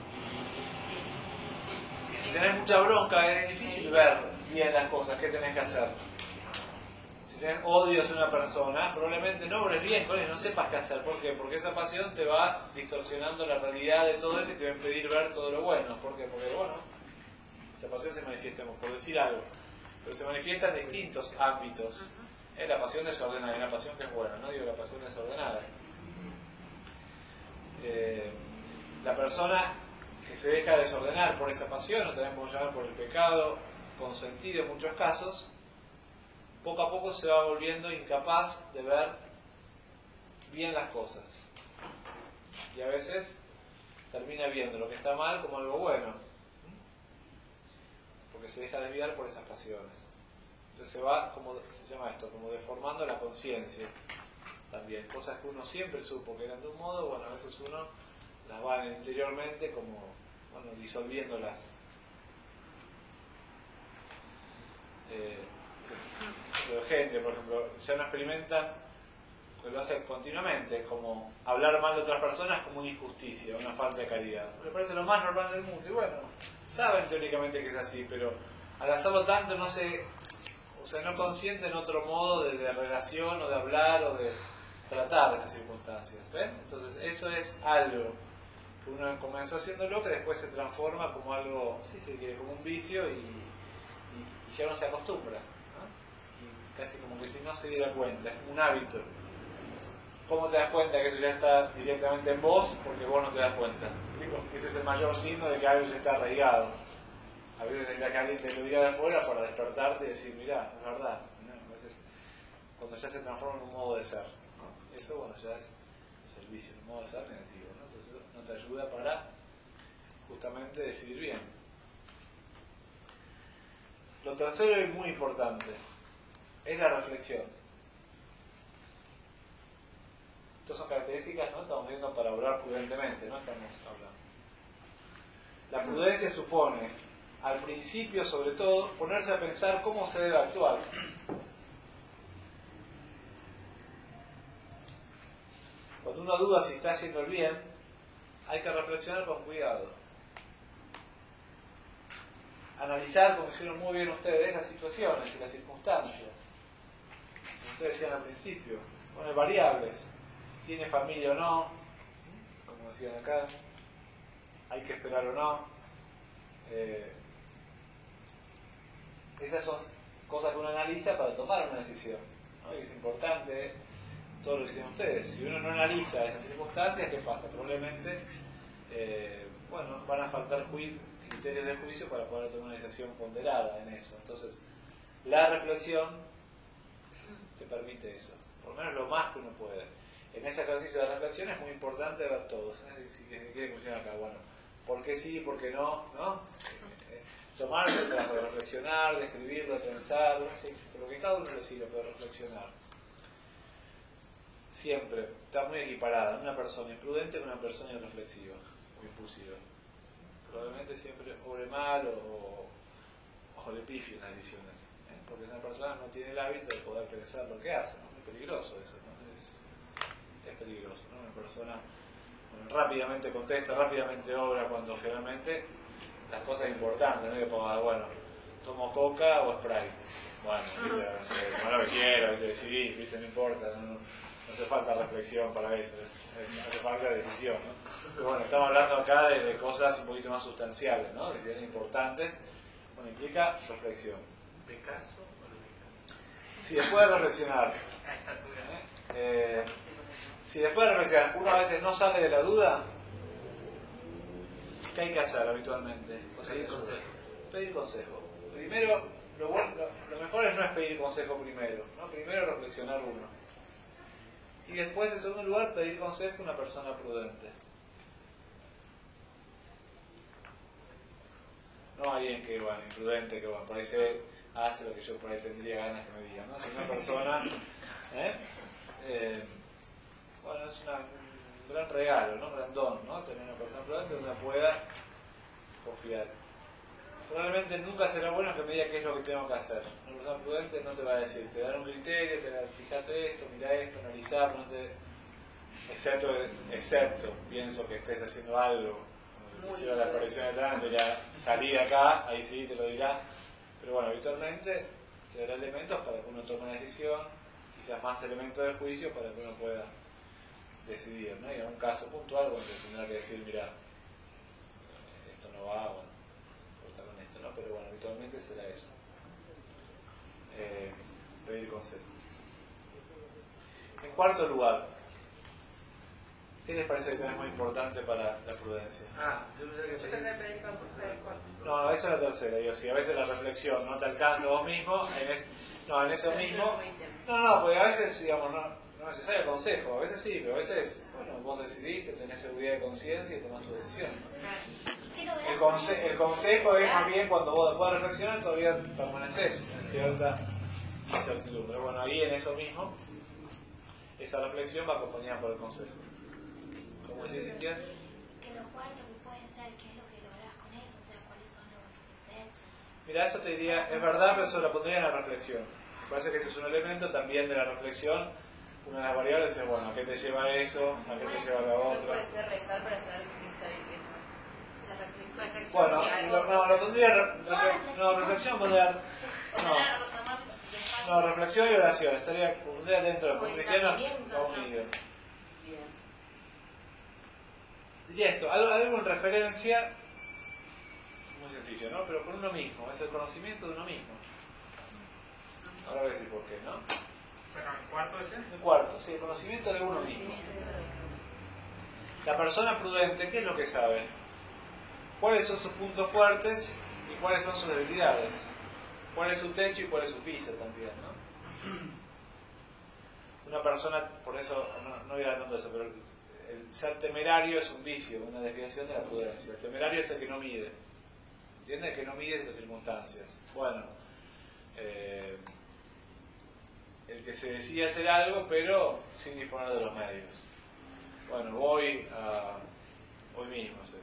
Si tenés mucha bronca es difícil ver bien las cosas, qué tenés que hacer. Si tenés odio hacia una persona, probablemente no obres bien con eso, no sepas qué hacer. ¿Por qué? Porque esa pasión te va distorsionando la realidad de todo esto y te va a impedir ver todo lo bueno. ¿Por qué? Porque, bueno, esa pasión se manifiesta, por decir algo, pero se manifiesta en distintos ámbitos. ¿Eh? La pasión desordenada, hay una pasión que es buena, no digo la pasión desordenada. Eh, la persona que se deja desordenar por esa pasión, o también podemos llamar por el pecado consentido en muchos casos, poco a poco se va volviendo incapaz de ver bien las cosas. Y a veces termina viendo lo que está mal como algo bueno, porque se deja desviar por esas pasiones. Entonces se va, como se llama esto, como deformando la conciencia también. Cosas que uno siempre supo que eran de un modo, bueno, a veces uno las va interiormente como, bueno, disolviéndolas. Eh, gente, por ejemplo, ya no experimentan, que lo hacen continuamente, como hablar mal de otras personas como una injusticia, una falta de caridad. Me parece lo más normal del mundo. Y bueno, saben teóricamente que es así, pero al hacerlo tanto no se, o sea, no consienten otro modo de, de relación o de hablar o de tratar de esas circunstancias. ¿Ven? Entonces eso es algo que uno comenzó haciéndolo que después se transforma como algo, sí, sí, como un vicio y, y, y ya no se acostumbra. Casi como que si no se diera cuenta, es un hábito. ¿Cómo te das cuenta que eso ya está directamente en vos? Porque vos no te das cuenta. Ese es el mayor signo de que algo ya está arraigado. A veces necesitas que alguien te lo diga de afuera para despertarte y decir, mirá, es verdad. ¿No? A veces, cuando ya se transforma en un modo de ser, ¿no? Eso, bueno, ya es es el vicio, un modo de ser negativo, ¿no? Entonces no te ayuda para justamente decidir bien. Lo tercero y muy importante es la reflexión. Estas son características, ¿no? Estamos viendo para obrar prudentemente, no estamos hablando. La prudencia supone, al principio sobre todo, ponerse a pensar cómo se debe actuar. Cuando uno duda si está haciendo el bien, hay que reflexionar con cuidado. Analizar, como hicieron muy bien ustedes, las situaciones y las circunstancias. Como ustedes decían al principio, poner variables. ¿Tiene familia o no? Como decían acá. ¿Hay que esperar o no? Eh, esas son cosas que uno analiza para tomar una decisión, ¿no? Y es importante todo lo que dicen ustedes. Si uno no analiza esas circunstancias, ¿qué pasa? Probablemente eh, bueno, van a faltar ju- criterios de juicio para poder tomar una decisión ponderada en eso. Entonces, la reflexión te permite eso, por lo menos lo más que uno puede. En ese ejercicio de reflexión es muy importante ver todos, ¿eh? Si quiere funcionar acá, bueno, ¿por qué sí, por qué no? ¿no? Eh, tomar el trabajo de reflexionar, de escribirlo, de pensarlo, sí, por lo que cada uno le sirve, pero reflexionar. Siempre está muy equiparada una persona imprudente con una persona irreflexiva o impulsiva. Probablemente siempre obre mal o, o le pifie en las decisiones, ¿eh? Porque una persona no tiene el hábito de poder pensar lo que hace, ¿no? Es peligroso eso, ¿no? Es, es peligroso, ¿no? Una persona bueno, rápidamente contesta, rápidamente obra, cuando generalmente las cosas importantes, ¿no? Que ponga, bueno, tomo coca o Sprite. Bueno, ¿viste? No lo que quiero, ¿viste? Decidí, ¿viste? No importa, no, no, no hace falta reflexión para eso, no hace falta decisión, ¿no? Pero bueno, estamos hablando acá de, de cosas un poquito más sustanciales, ¿no? Decisiones importantes, bueno, implica reflexión. ¿Me caso o no me caso? Si después de reflexionar, eh, si después de reflexionar uno a veces no sale de la duda, ¿qué hay que hacer habitualmente? Pedir consejo. Pedir consejo. Primero, lo, bueno, lo, lo mejor es no es pedir consejo primero, ¿no? Primero reflexionar uno. Y después, en segundo lugar, pedir consejo a una persona prudente. No alguien que, bueno, imprudente, que, bueno, por ahí se hace lo que yo por ahí tendría ganas que me digan, ¿no? Sino una persona, ¿eh? Eh, bueno, es una, un gran regalo, ¿no? Un gran don, ¿no? Tener una persona prudente donde uno pueda confiar. Probablemente nunca será bueno que me diga qué es lo que tengo que hacer. Una persona prudente no te va a decir, te dará un criterio, te va a decir, fíjate esto, mira esto, analizar, no te... excepto, excepto, pienso que estés haciendo algo, como te lleva la aparición de tránsito, ya salí de acá, ahí sí te lo dirá. Pero bueno, habitualmente te dará elementos para que uno tome una decisión, quizás más elementos de juicio para que uno pueda decidir, ¿no? Y en un caso puntual donde tendrá que decir, mira, esto no va, bueno, corta con esto, ¿no? Pero bueno, habitualmente será eso. Eh, pedir consejo. En cuarto lugar, ¿qué les parece que es muy importante para la prudencia? Ah, yo pensaba que Yo pensé en pedir consejo del cuarto. No, no, esa es la tercera. Digo, si a veces la reflexión no te alcanza vos mismo, en es, no, en eso mismo. No, no, porque a veces, digamos, no, no es necesario consejo, a veces sí, pero a veces, bueno, vos decidiste, tenés seguridad de conciencia y tomás tu decisión. El, conse el consejo es más bien cuando vos después de reflexionar todavía permaneces en cierta incertidumbre. Bueno, ahí en eso mismo, esa reflexión va acompañada por el consejo. ¿Cómo decís, Cintia? Que lo cuarto que puede ser, ¿qué es lo que lográs con eso? O sea, ¿cuáles son los efectos? Mira, eso te diría, es verdad, pero eso lo pondría en la reflexión. Me parece que este es un elemento también de la reflexión. Una de las variables es, bueno, ¿a qué te lleva eso? ¿A qué te lleva la otra? Puede ser rezar para saber qué está bien. Bueno, lo, no, lo pondría, re, re, no, reflexión pondría, no, no, reflexión y oración, estaría, pondría dentro de los cristianos, no unidos. Y esto, algo, algo en referencia, muy sencillo, ¿no? Pero con uno mismo, es el conocimiento de uno mismo. Ahora voy a decir por qué, ¿no? Bueno, ¿el cuarto ese? El cuarto, sí, el conocimiento de uno mismo. La persona prudente, ¿qué es lo que sabe? ¿Cuáles son sus puntos fuertes y cuáles son sus debilidades? ¿Cuál es su techo y cuál es su piso también, ¿no? Una persona, por eso, no, no voy a hablar tanto de eso, pero el ser temerario es un vicio, una desviación de la prudencia. El temerario es el que no mide. ¿Entiendes? El que no mide las circunstancias. Bueno, eh, el que se decide hacer algo, pero sin disponer de los medios. Bueno, voy a... hoy mismo, sí.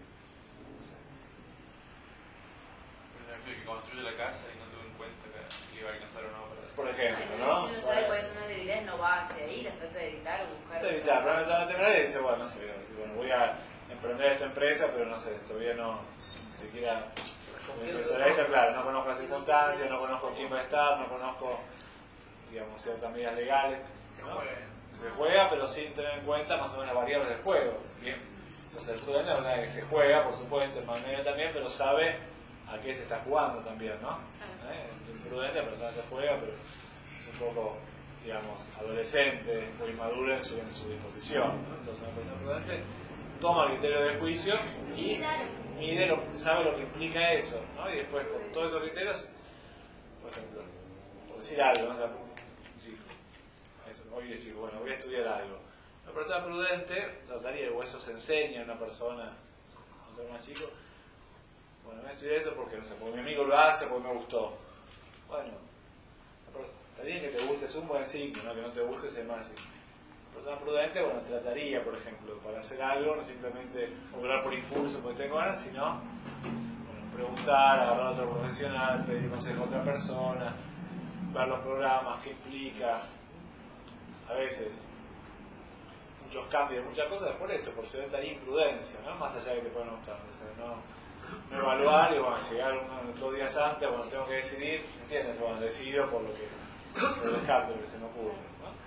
Por ejemplo, el que construye la casa y no tuvo en cuenta que iba a alcanzar o no. Para... Por ejemplo, Ay, ¿no? Si uno sabe cuáles son las debilidades, no va hacia ahí, las trata de evitar o buscar. Trata de evitar, pero no la temeraria y dice, bueno, no sé, bueno, voy a emprender esta empresa, pero no sé, todavía no, ni siquiera... Esto, claro, no conozco las circunstancias, no conozco quién va a estar, no conozco, digamos, ciertas medidas legales. Se ¿no? juega. Se juega, pero sin tener en cuenta más o menos las variables del juego. Bien. Entonces el estudiante es una que se juega, por supuesto, el magnánimo también, pero sabe a qué se está jugando también, ¿no? ¿Eh? El prudente, la persona se juega, pero es un poco, digamos, adolescente, muy madura en su, en su disposición, ¿no? Entonces una persona prudente toma el criterio del juicio y mide, lo, sabe lo que implica eso, ¿no? Y después con todos esos criterios, por ejemplo, por decir algo, ¿no? O sea, un chico, eso, oye chico, bueno, voy a estudiar algo. Una persona prudente trataría, o eso se enseña a una persona, cuando es más chico, bueno, voy a estudiar eso porque, no sé, porque mi amigo lo hace, porque me gustó. Bueno, está bien que te guste, es un buen signo, ¿no? Que no te guste es el mal signo. Persona prudente, bueno, trataría, por ejemplo, para hacer algo, no simplemente obrar por impulso, porque tengo ganas, sino bueno, preguntar, agarrar a otro profesional, pedir consejo a otra persona, ver los programas, qué implica. A veces, muchos cambios, muchas cosas, por eso, por cierta imprudencia, ¿no? Más allá de que te puedan gustar, o sea, no, no evaluar y bueno, llegar uno, dos días antes, bueno, tengo que decidir, ¿entiendes? Bueno, decido por lo que, por el descarto que se me ocurre, ¿no?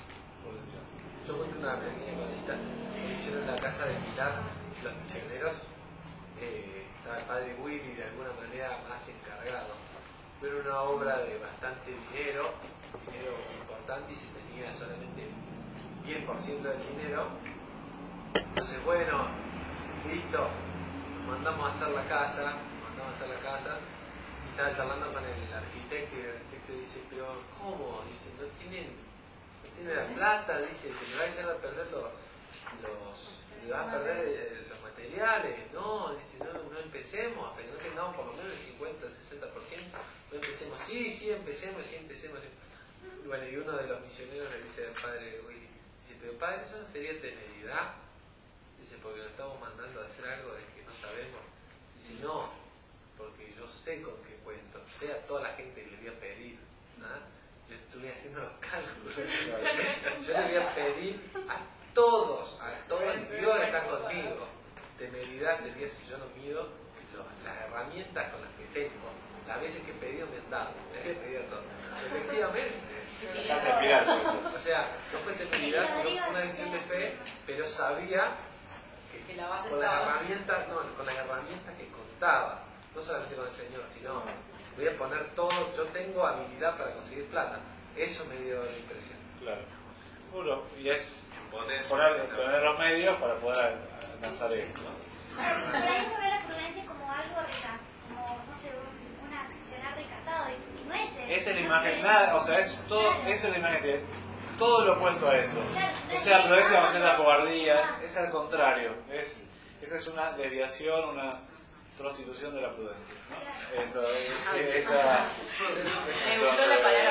Yo cuento una pequeña cosita. Me hicieron en la casa de Pilar los misioneros. Eh, estaba el padre Willy de alguna manera más encargado. Pero una obra de bastante dinero, dinero importante, y se tenía solamente el diez por ciento del dinero. Entonces, bueno, listo, nos mandamos a hacer la casa, nos mandamos a hacer la casa. Y estaba charlando con el arquitecto y el arquitecto dice, pero ¿cómo? Dice, no tienen... tiene la plata, dice, se le va a echar a perder los, los le va a perder eh, los materiales, no, dice, no, no empecemos, hasta que no tengamos por lo menos el cincuenta, el sesenta por ciento, no empecemos, sí, sí, empecemos, sí, empecemos. Y bueno, y uno de los misioneros le dice al padre Willy, dice, pero padre, ¿eso no sería temeridad? Dice, porque nos estamos mandando a hacer algo de que no sabemos. Dice, no, porque yo sé con qué cuento, sé a toda la gente que le voy a pedir, ¿no? Yo estuve haciendo los cálculos. Yo le voy a pedir a todos, a todo el Dios que está conmigo. Temeridad sería si yo no mido los, las herramientas con las que tengo. Las veces que he pedido me han dado. Les voy a pedir a todos. Efectivamente. O sea, no fue temeridad, sino fue una decisión de fe, pero sabía que, que la base con las herramientas, no, con las herramientas que contaba. No solamente con el Señor, sino voy a poner todo, yo tengo habilidad para conseguir plata. Eso me dio la impresión. Claro. Bueno, y es poner, poner los medios para poder alcanzar eso, ¿no? Por ahí se ve la prudencia como algo recatado, como, no sé, un, un accionar recatado, y, y no es eso. Esa es la imagen, nada, o sea, es todo, claro. Eso es la imagen que todo lo opuesto a eso. Claro, o sea, la prudencia va a ser la cobardía, es al contrario, es, esa es una desviación, una prostitución de la prudencia, ¿no? Eso, es, esa... Me gustó la palabra.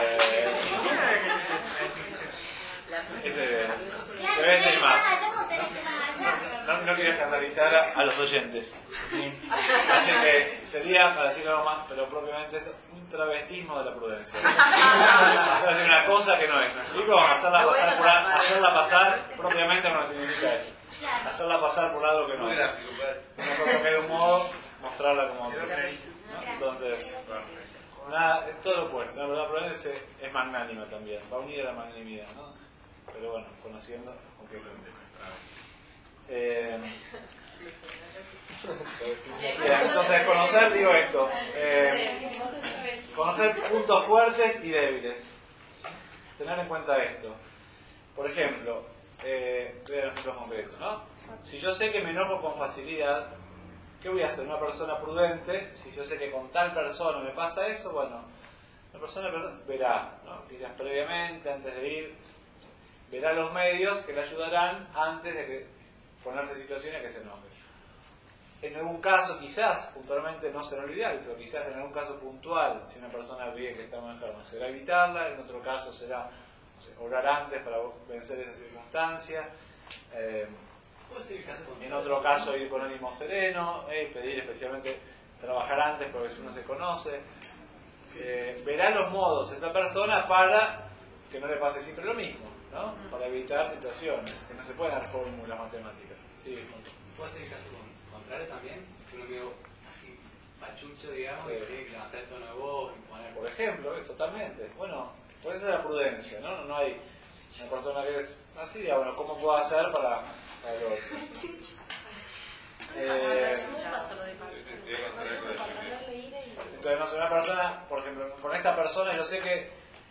Debe ser más. No, no quería escandalizar a, a los oyentes. Así que sería, para decirlo algo más, pero propiamente es un travestismo de la prudencia. Hacer una cosa que no es. ¿Me explico? Hacerla pasar, por, hacerla pasar propiamente no significa eso. Hacerla pasar por algo que no es. Una cosa que de un modo, mostrarla como otro, ¿no? Entonces, nada, es todo lo opuesto. La verdad, prudencia es, es magnánima también. Va a unir a la magnanimidad, ¿no? Pero bueno, conociendo, okay. eh, entonces conocer, digo esto, eh, conocer puntos fuertes y débiles, tener en cuenta esto. Por ejemplo, eh, voy a dar ejemplos concretos, ¿no? Si yo sé que me enojo con facilidad, ¿qué voy a hacer? Una persona prudente, si yo sé que con tal persona me pasa eso, bueno, la persona verá, ¿no? Quizás previamente, antes de ir, verá los medios que le ayudarán antes de que ponerse en situaciones que se enojen. En algún caso, quizás, puntualmente no será lo ideal, pero quizás en algún caso puntual, si una persona ve que está muy enferma, será evitarla, en otro caso será, no sé, orar antes para vencer esa circunstancia. Eh, en otro caso ir con ánimo sereno, eh, pedir especialmente trabajar antes porque si uno se conoce. Eh, verá los modos esa persona para que no le pase siempre lo mismo, ¿no? Para evitar situaciones, que no se pueden dar fórmulas matemáticas. Sí, ¿puede ser el caso contrario también? Que uno medio así pachucho, digamos, sí, y tiene que levantar el tono de voz, imponer. Por ejemplo, eh, totalmente. Bueno, puede ser la prudencia, ¿no? No hay una persona que es así, ya, bueno, ¿cómo puedo hacer para, para lo otro? Eh, entonces, no sé, una persona, por ejemplo, con esta persona yo sé que,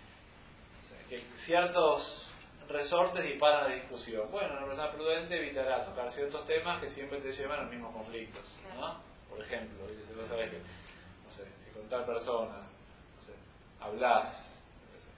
que ciertos resortes disparan la discusión. Bueno, una persona prudente evitará tocar ciertos temas que siempre te llevan a los mismos conflictos, ¿no? Por ejemplo, si vos sabés que, no sé, si con tal persona, no sé, hablás, no sé,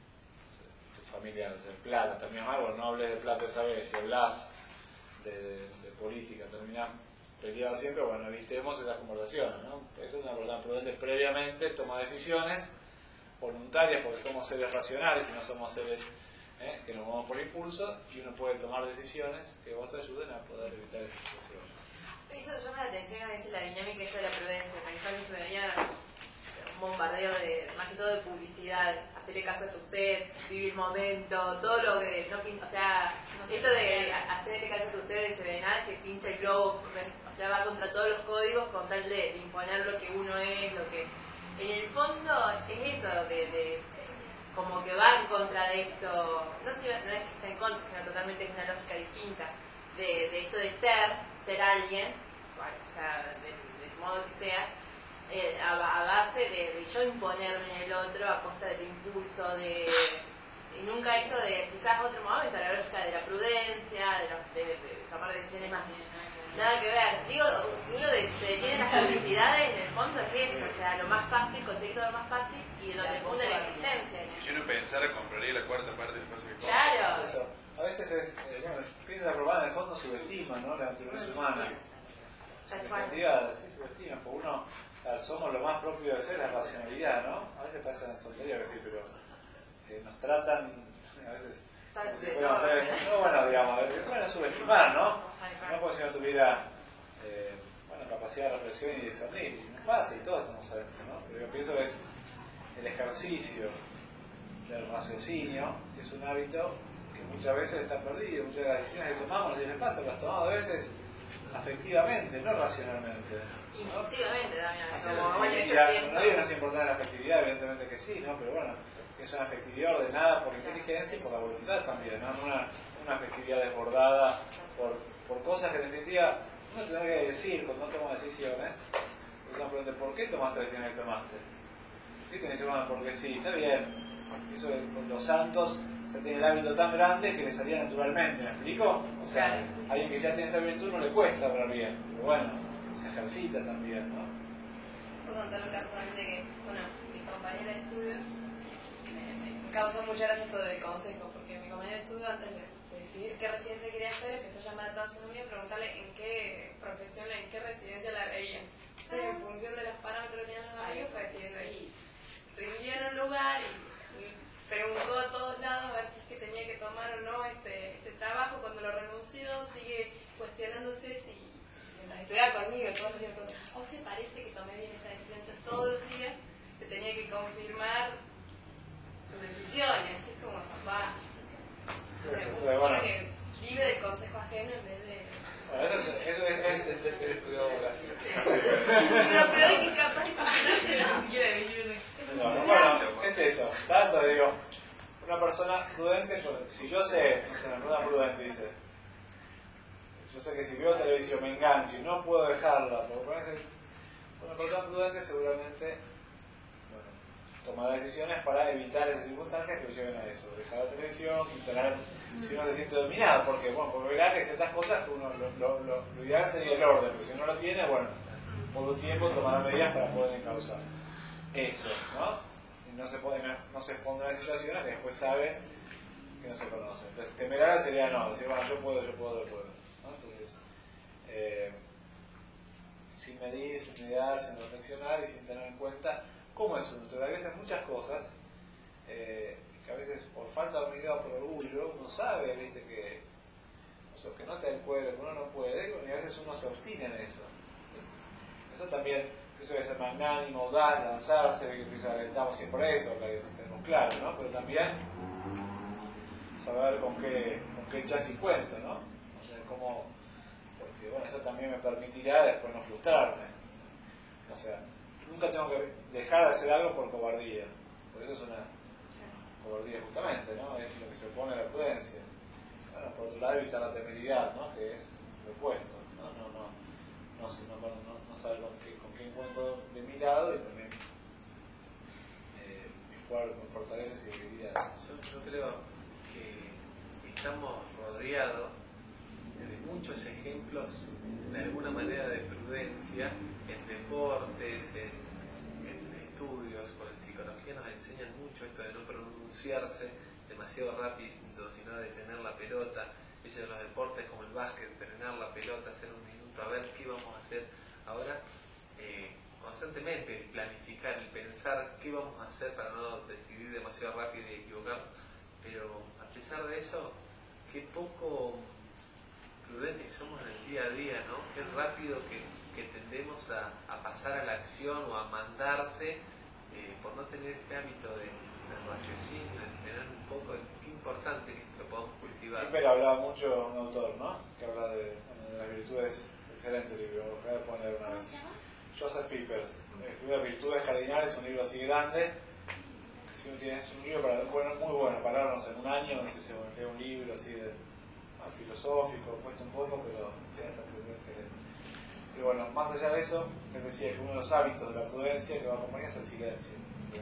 no sé, tu familia, no sé, de plata, también algo, no hables de plata esa vez, si hablás de, de no sé, política, terminás peleado siempre, bueno, evitemos esas conversaciones, ¿no? Eso es una persona prudente, previamente toma decisiones voluntarias porque somos seres racionales y no somos seres ¿eh? que nos movemos por impulso, y uno puede tomar decisiones que vos te ayuden a poder evitar esas situaciones. Eso llama la atención a veces la dinámica esta de la prudencia, pensar que se me venía un bombardeo de, más que todo de publicidades, hacerle caso a tu sed, vivir el momento, todo lo que, no, o sea, no esto de hacerle caso a tu sed y se ve nada que pincha el globo, o sea, va contra todos los códigos con tal de, de imponer lo que uno es, lo que, en el fondo es eso, de, de como que va en contra de esto, no, si, no es que está en contra, sino totalmente es una lógica distinta, de, de esto de ser, ser alguien, bueno, o sea, del, del modo que sea, eh, a, a base de, de yo imponerme en el otro a costa del impulso, de y nunca esto de quizás otro momento, la lógica de la prudencia, de, los, de, de tomar decisiones más, nada que ver. Digo, si uno de, se detiene las felicidades, en el fondo es eso, o sea, lo más fácil, conseguir todo lo más fácil y de donde funda la existencia. Si uno pensara, compraría la cuarta parte del espacio que compra. Claro. Eso. A veces es, eh, bueno, piensa la probada, en el fondo subestima, ¿no? La naturaleza humana. En definitiva, sí, subestima, porque uno, o sea, somos lo más propio de ser, la racionalidad, ¿no? A veces pasa en tontería que sí, pero eh, nos tratan, a veces, como si fuéramos, no, bueno, digamos, bueno, subestimar, ¿no? No como si no tuviera, eh, bueno, capacidad de reflexión y discernir, y nos pasa, y todos estamos adentro, ¿no? Pero yo pienso que es el ejercicio del raciocinio, que es un hábito que muchas veces está perdido, muchas de las decisiones que tomamos, y les pasa, las tomamos a veces afectivamente, no racionalmente, ¿no? Impulsivamente también. Como, bueno, esto es cierto. No digo que no es importante la afectividad, evidentemente que sí, ¿no? Pero bueno, es una afectividad ordenada por inteligencia y por la voluntad también, ¿no? Una, una afectividad desbordada por, por cosas que en definitiva uno tendría que decir cuando no toma decisiones. Uno pregunta, ¿por qué tomaste la decisión que tomaste? Sí, tenés que decir, bueno, porque sí, está bien. Eso con los santos se tiene el hábito tan grande que le salía naturalmente, ¿me explico? O sea, claro. A alguien que ya tiene esa virtud no le cuesta hablar bien, pero bueno, se ejercita también, ¿no? Puedo contar un caso también de que, bueno, mi compañera de estudio me, me causó mucha gracia esto del consejo, porque mi compañera de estudio, antes de, de decidir qué residencia quería hacer, empezó a llamar a toda su familia y preguntarle en qué profesión, en qué residencia la veía. Entonces, en función de los parámetros que tenían los amigos, fue decidiendo ahí. Rindió en un lugar y, y preguntó a todos lados a ver si es que tenía que tomar o no este, este trabajo. Cuando lo renunció, sigue cuestionándose si, mientras estudiaba conmigo, todos los días me preguntan, ¿a usted parece que tomé bien esta decisión? Entonces, todos los días te tenía que confirmar sus decisiones. Es como zafar. Una bueno. que vive del consejo ajeno en vez de... Bueno, eso es... Eso es, es, es, es, es Pero peor es que capaz que no quiere vivir. No, no, bueno, es eso. Tanto digo, una persona prudente, si yo sé, no sé, una persona prudente dice, yo sé que si veo televisión me engancho y no puedo dejarla, porque parece, una persona prudente seguramente, bueno, tomará decisiones para evitar esas circunstancias que lo lleven a eso, dejar la televisión, instalar, si uno se siente dominado, porque bueno, porque verá que hay ciertas cosas que uno, lo, lo, lo, lo ideal sería el orden, pero si no lo tiene, bueno, poco tiempo tomará medidas para poder encauzar eso, ¿no? Y no se pone, no, no se expone a situaciones que después sabe que no se conocen. Entonces, temeraria sería no, decir, bueno, yo puedo, yo puedo, yo puedo, ¿no? ¿no? Entonces, eh, sin medir, sin mediar, sin reflexionar y sin tener en cuenta cómo es uno. Entonces, a veces muchas cosas, eh, que a veces por falta de humildad o por orgullo, uno sabe, viste, que, o sea, que no te da el cuero, que uno no puede, y a veces uno se obstina en eso. Eso también, eso debe ser magnánimo, audaz, lanzarse, que alentamos siempre eso, que tenemos claro, ¿no? Pero también saber con qué, con qué chasis cuento, ¿no? O sea, cómo, porque bueno, eso también me permitirá después no frustrarme. O sea, nunca tengo que dejar de hacer algo por cobardía, porque eso es una cobardía justamente, ¿no? Es lo que se opone a la prudencia. Bueno, por otro lado, evitar la temeridad, ¿no? Que es lo opuesto, ¿no? No, no, no, no, no, no saber con qué, con qué encuentro de mi lado y también eh, mis fortalezas y debilidades. Yo, yo creo que estamos rodeados de muchos ejemplos de alguna manera de prudencia en deportes, en, en estudios, con en psicología nos enseñan mucho esto de no pronunciarse demasiado rápido, sino de tener la pelota. Eso de los deportes como el básquet, frenar la pelota, hacer un minuto, a ver qué vamos a hacer ahora. Eh, constantemente el planificar, el pensar qué vamos a hacer para no decidir demasiado rápido y equivocarnos. Pero a pesar de eso, qué poco prudentes que somos en el día a día, ¿no? Qué rápido que, que tendemos a, a pasar a la acción o a mandarse eh, por no tener este hábito de, de raciocinio, de tener un poco, qué importante que lo podamos cultivar. Piper hablaba mucho, un autor, ¿no? Que habla de, de las virtudes, excelente libro, voy a poner una vez. Joseph Piper, escribió Las Virtudes Cardinales, un libro así grande. Si uno tiene, es un libro para, bueno, muy bueno, para darnos en un año, no sé si se lee un libro así de más filosófico, cuesta un poco, pero tiene esa sensación excelente. Y bueno, más allá de eso, les decía que uno de los hábitos de la prudencia que va a acompañar es el silencio.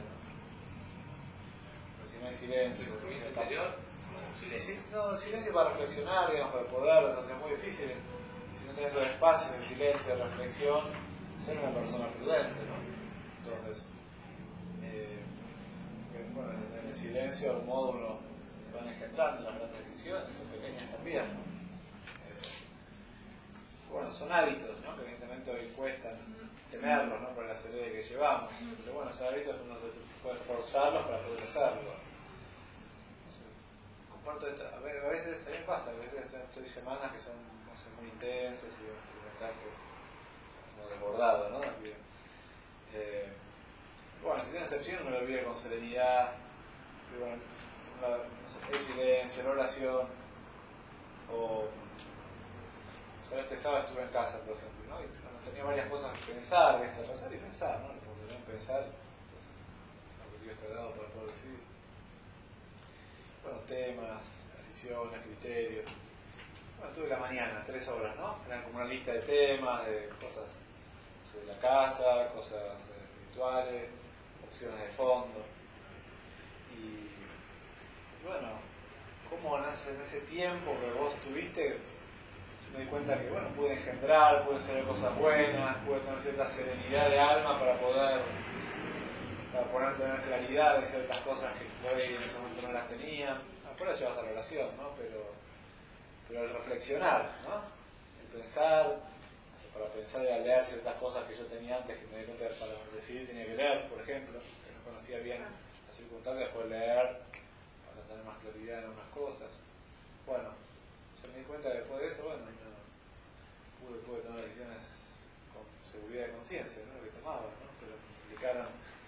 Pero si no hay silencio, ¿El interior? silencio? No, el silencio para reflexionar, digamos, para poder, o sea, es muy difícil. Si no tenés esos espacios de silencio, de reflexión, ser una persona prudente, ¿no? Entonces, eh, bueno, en el silencio, de algún modo, uno se van engendrando las grandes decisiones, o pequeñas también, ¿no? Eh, bueno, son hábitos, ¿no? Que evidentemente hoy cuestan tenerlos, ¿no? Por la serie que llevamos. Pero bueno, son hábitos que uno se puede forzarlos para poder hacerlo. No sé, comparto esto. A veces, a mí me pasa, a veces estoy, estoy semanas que son, no sé, muy intensas y un mensaje como desbordado, ¿no? Eh, bueno, si tiene excepción, no me lo olvide con serenidad. Pero bueno, la, no sé, el silencio, la oración. O, o sea, este sábado estuve en casa, por ejemplo, ¿no? Y bueno, tenía varias cosas que pensar, ¿viste? Rezar y pensar, ¿no? Porque no pensar, entonces, lo que estoy dado para poder decidir. Bueno, temas, decisiones, criterios. Bueno, tuve la mañana, tres horas, ¿no? Eran como una lista de temas, de cosas de la casa, cosas eh, virtuales, opciones de fondo. Y, y bueno, cómo en ese, en ese tiempo que vos tuviste, yo me di cuenta que, bueno, pude engendrar, pude hacer cosas buenas, pude tener cierta serenidad de alma para poder, o sea, poder tener claridad de ciertas cosas que hoy en ese momento no las tenía. Ahora llevas a la oración, ¿no? Pero, pero el reflexionar, ¿no? El pensar, o sea, para pensar era leer ciertas cosas que yo tenía antes, que me di cuenta que para decidir tenía que leer, por ejemplo, que no conocía bien las circunstancias, fue leer para tener más claridad en unas cosas. Bueno, se me di cuenta que después de eso, bueno, no, pude, pude tomar decisiones con seguridad de conciencia, ¿no? Lo que tomaba, ¿no? Pero me implicaron.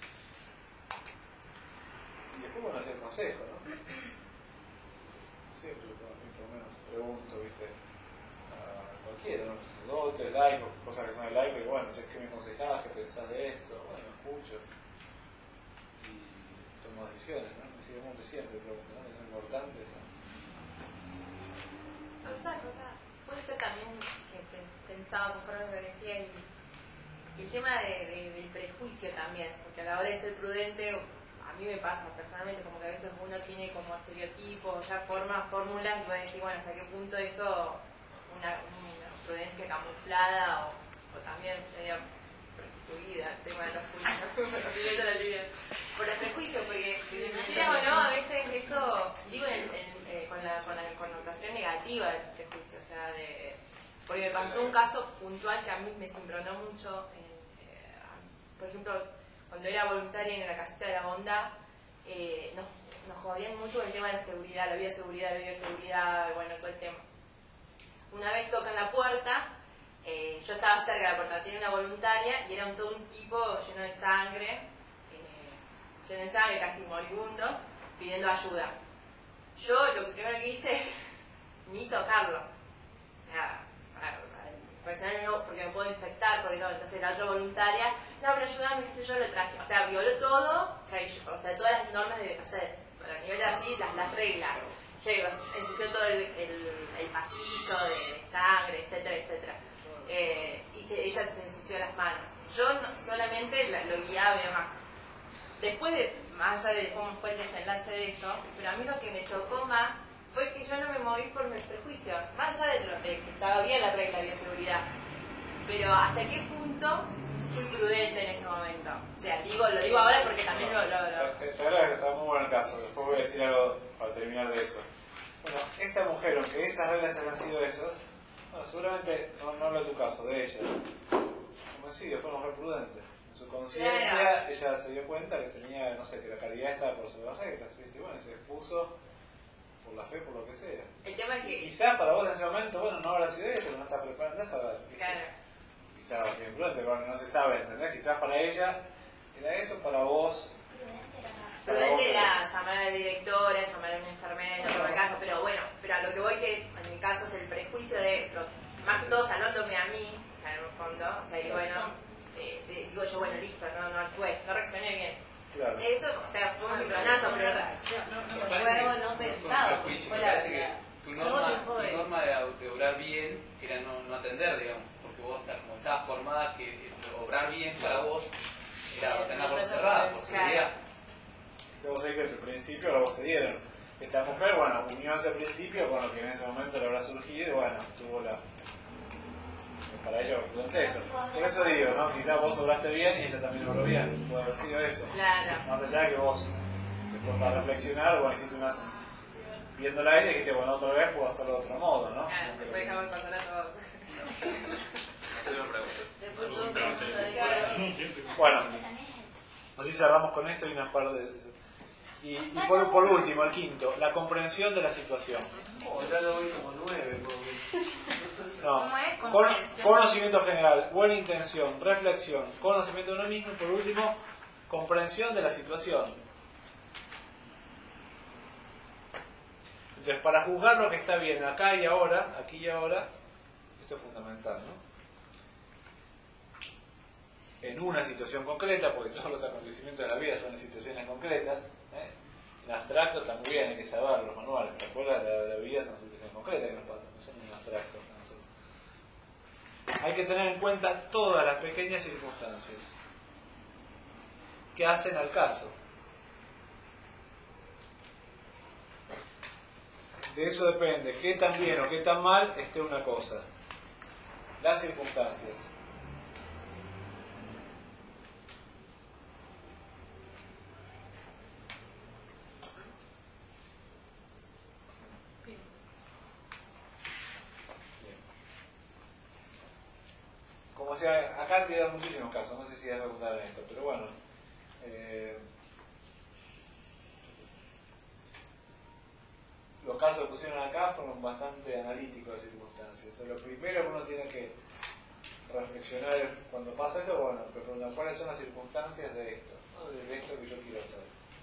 Y después, bueno, hacer consejo, ¿no? Siempre, por lo menos, pregunto, ¿viste? A cualquiera, ¿no? Sacerdotes, laicos, cosas que son de laico, y bueno, ¿qué me aconsejás? ¿Qué pensás de esto? Bueno, escucho y tomo decisiones, ¿no? Siempre, siempre pregunto, ¿no? Es importante eso. Otra cosa, puede ser también que pensaba conforme lo que decía, y el tema de, de, del prejuicio también, porque a la hora de ser prudente, a mí me pasa personalmente como que a veces uno tiene como estereotipos, ya forma fórmulas y va a decir, bueno, hasta qué punto eso, una, una prudencia camuflada o, o también medio prostituida, el tema de los juicios, por el prejuicio, porque quiera o no, a veces eso, digo en, en, eh, con, la, con la connotación negativa del prejuicio, o sea, de Porque me pasó un caso puntual que a mí me cimbronó mucho. Eh, eh, por ejemplo, cuando era voluntaria en la casita de la bondad, eh, nos, nos jodían mucho con el tema de la seguridad, la bioseguridad, la bioseguridad, bueno, todo el tema. Una vez tocan la puerta, eh, yo estaba cerca de la puerta, tenía una voluntaria y era un, todo un tipo lleno de sangre, eh, lleno de sangre, casi moribundo, pidiendo ayuda. Yo lo primero que hice, ni tocarlo. O sea, reaccionar no, porque me puedo infectar, porque no, entonces era yo voluntaria, no, pero ayúdame, qué sé yo, lo traje, o sea, violó todo, o sea, yo, o sea todas las normas de, o sea, a nivel así, las, las reglas, llego, ensució todo el, el, el pasillo de, de sangre, etcétera, etcétera, eh, y se, ella se ensució las manos, yo no, solamente la, lo guiaba y demás. Después de, más allá de cómo fue el desenlace de eso, pero a mí lo que me chocó más fue que yo no me moví por mis prejuicios, más allá de, lo, de que estaba bien la regla de bioseguridad, pero hasta qué punto fui prudente en ese momento. O sea, digo, lo digo ahora porque también lo... lo, lo... Te, te agradezco que está muy bueno el caso, después voy a decir algo para terminar de eso. Bueno, esta mujer, aunque esas reglas hayan sido esas, bueno, seguramente, no, no hablo de tu caso, de ella, como decía, fue una mujer prudente. En su conciencia, claro, ella se dio cuenta que tenía, no sé, que la caridad estaba por sobre las reglas, ¿viste? Y bueno, se expuso por la fe, por lo que sea. El tema es que... Quizás para vos en ese momento, bueno, no habrá sido ella, no está preparada, andás a ver. Claro. Quizás va a ser imprudente, pero no se sabe, ¿entendés? Quizás para ella era eso, para vos... Prudente era llamar a la directora, llamar a una enfermera, no tomar caso, pero bueno, pero a lo que voy que en mi caso es el prejuicio de, lo, más que todo salvándome a mí, o sea, en el fondo, o sea, y bueno, eh, digo yo, bueno, listo, no, no actué, no reaccioné bien. Claro. Esto, o sea, fue un cimbronazo, pero reacción, fue algo no pensado. Me parece que tu norma, tu norma de, de obrar bien era no, no atender, digamos, porque vos como estabas formada que obrar bien para vos era tener la puerta cerrada, por seguridad. Si vos dices el principio, ahora vos te dieron. Esta mujer, bueno, unió ese principio con lo que en ese momento le habrá surgido y bueno, tuvo la... Para ella prudente eso. Por eso digo, ¿no? Quizás vos obraste bien y ella también obró bien. Puede haber sido eso. Claro. Más allá de que vos, después para reflexionar, bueno, hiciste unas... Viéndola a ella y dijiste, bueno, otra vez puedo hacerlo de otro modo, ¿no? Claro, después dejamos pasar a todos. Bueno, así cerramos con esto y una par de... Y, y por, por último, el quinto, la comprensión de la situación. Oh, ya lo vi como nueve. No. ¿Cómo es? Con, Comprensión. conocimiento general, buena intención, reflexión, conocimiento de uno mismo y por último, comprensión de la situación. Entonces, para juzgar lo que está bien acá y ahora, aquí y ahora, esto es fundamental, ¿no? En una situación concreta, porque todos los acontecimientos de la vida son en situaciones concretas, ¿eh? En abstracto está muy bien, hay que saber los manuales, ¿te acuerdas? La, la vida son situaciones concretas que nos pasan, no son en abstracto. Hay que tener en cuenta todas las pequeñas circunstancias que hacen al caso. De eso depende qué tan bien o qué tan mal esté una cosa. Las circunstancias. Como sea, acá te dan muchísimos casos, no sé si vas a gustar en esto, pero bueno. Eh, los casos que pusieron acá fueron bastante analíticos de circunstancias. Entonces, lo primero que uno tiene que reflexionar es, cuando pasa eso, bueno, preguntar cuáles son las circunstancias de esto, ¿no? De esto que yo quiero hacer.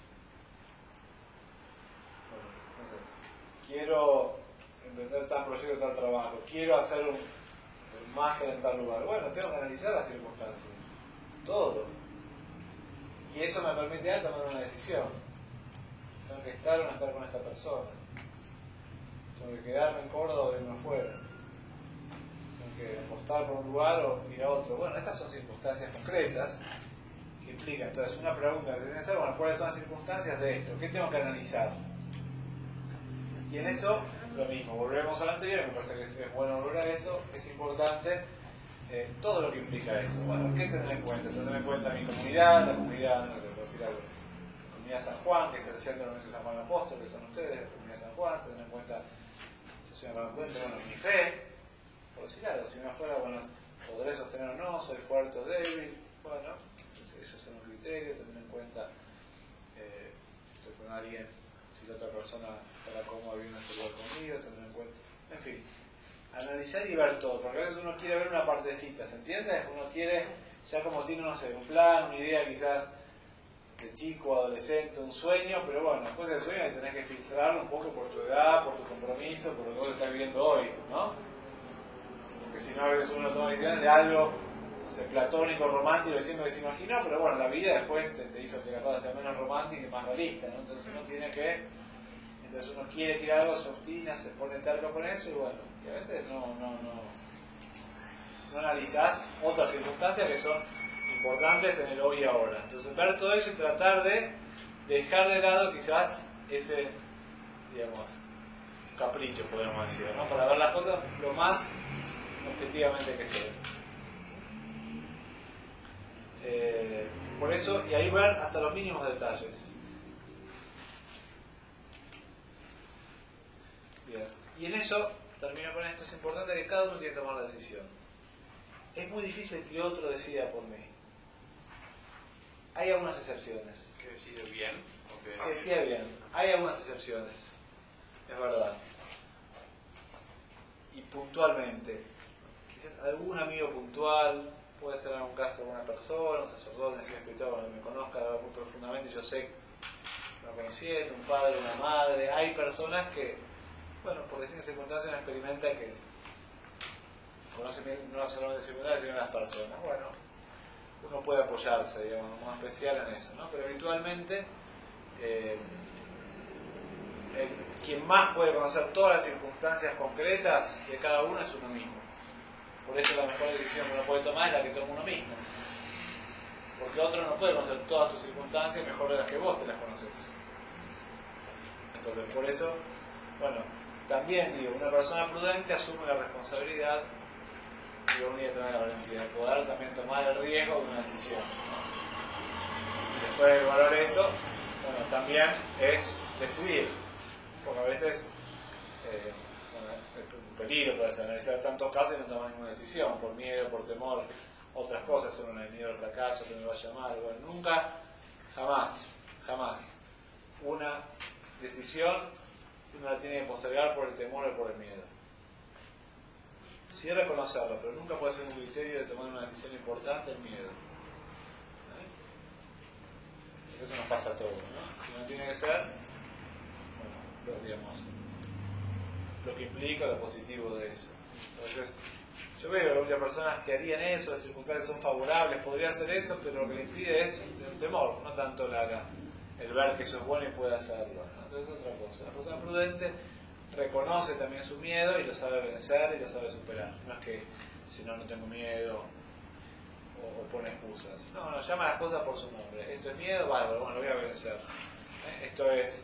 Bueno, no sé. Quiero emprender tal proyecto, tal trabajo, quiero hacer un, hacer un máster en tal lugar. Bueno, tengo que analizar las circunstancias, todo. Y eso me permite a tomar una decisión. Tengo que estar o no estar con esta persona. Tengo que quedarme en Córdoba o irme afuera. Tengo que apostar por un lugar o ir a otro. Bueno, esas son circunstancias concretas que implican. Entonces, una pregunta que tiene que ser, bueno, ¿cuáles son las circunstancias de esto? ¿Qué tengo que analizar? Y en eso, lo mismo. Volvemos al anterior, me parece que es bueno volver a eso. Es importante eh, todo lo que implica eso. Bueno, ¿qué tener en cuenta? Tener en cuenta mi comunidad, la comunidad, no sé, puedo decir algo. La comunidad San Juan, que es el centro de la Universidad San Juan Apóstol, que son ustedes, la comunidad San Juan, tener en cuenta, yo soy en cuenta, bueno, mi fe, por decir algo, si uno fuera, bueno, podré sostener o no, soy fuerte o débil, bueno, eso es un criterio, tener en cuenta eh, si estoy con alguien, si la otra persona estará cómoda viviendo en este lugar conmigo, tener en cuenta, en fin, analizar y ver todo, porque a veces uno quiere ver una partecita, ¿se entiende? Uno quiere, ya como tiene, no sé, un plan, una idea quizás de chico, adolescente, un sueño, pero bueno, después del sueño tenés que filtrarlo un poco por tu edad, por tu compromiso, por lo que vos estás viviendo hoy, ¿no? Porque si no, a veces uno toma decisiones de algo, no sé, platónico, romántico, diciendo que se imaginó, pero bueno, la vida después te, te hizo que la cosa sea menos romántica y más realista, ¿no? Entonces uno tiene que, entonces uno quiere que algo, se obstina, se pone terco con eso y bueno, y a veces no, no, no, no analizás otras circunstancias que son importantes en el hoy y ahora. Entonces ver todo eso y tratar de dejar de lado quizás ese, digamos, capricho, podemos decir, ¿no? Para ver las cosas lo más objetivamente que sea. Eh, por eso, y ahí ver hasta los mínimos detalles. Bien. Y en eso, termino con esto, es importante que cada uno tiene que tomar la decisión. Es muy difícil que otro decida por mí. Hay algunas excepciones. ¿Que decide bien? ¿O que Que decide bien. Hay algunas excepciones. Es verdad. Y puntualmente. Quizás algún amigo puntual, puede ser en algún caso alguna persona, un sacerdote, un espiritual que me conozca muy profundamente, yo sé, lo conociendo, un padre, una madre. Hay personas que, bueno, por distintas circunstancias, uno experimenta que conocen bien no solamente circunstancias, sino las personas. Bueno, uno puede apoyarse, digamos, más especial en eso, ¿no? Pero habitualmente, eh, el, quien más puede conocer todas las circunstancias concretas de cada uno es uno mismo. Por eso la mejor decisión que uno puede tomar es la que toma uno mismo. Porque otro no puede conocer todas tus circunstancias mejor de las que vos te las conoces. Entonces, por eso, bueno, también digo, una persona prudente asume la responsabilidad y uno tiene que tener la valentía de poder también tomar el riesgo de una decisión, ¿no? Y después de evaluar eso, bueno, también es decidir, porque a veces eh, bueno, es un peligro puede ser analizar tantos casos y no tomar ninguna decisión, por miedo, por temor, otras cosas, son un miedo al fracaso, que me vaya mal, bueno, nunca, jamás, jamás, una decisión uno la tiene que postergar por el temor o por el miedo. Sí reconocerlo, pero nunca puede ser un criterio de tomar una decisión importante el miedo. ¿Eh? Eso nos pasa a todos, ¿no? Si no tiene que ser, bueno, lo, digamos, lo que implica lo positivo de eso. Entonces, yo veo que muchas personas que harían eso, las circunstancias son favorables, podría hacer eso, pero lo que le impide es el temor, no tanto la, la, el ver que eso es bueno y puede hacerlo, ¿no? Entonces es otra cosa. La persona prudente reconoce también su miedo y lo sabe vencer y lo sabe superar. No es que si no, no tengo miedo o, o pone excusas. No, no, llama las cosas por su nombre. Esto es miedo, bárbaro, bueno, lo voy a vencer. ¿Eh? Esto es,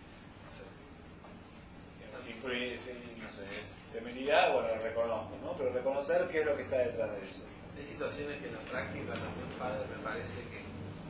no sé, imprudencia, no sé, es temeridad, bueno, lo reconozco, ¿no? Pero reconocer qué es lo que está detrás de eso. Hay situaciones que en la práctica también, padre, me parece que,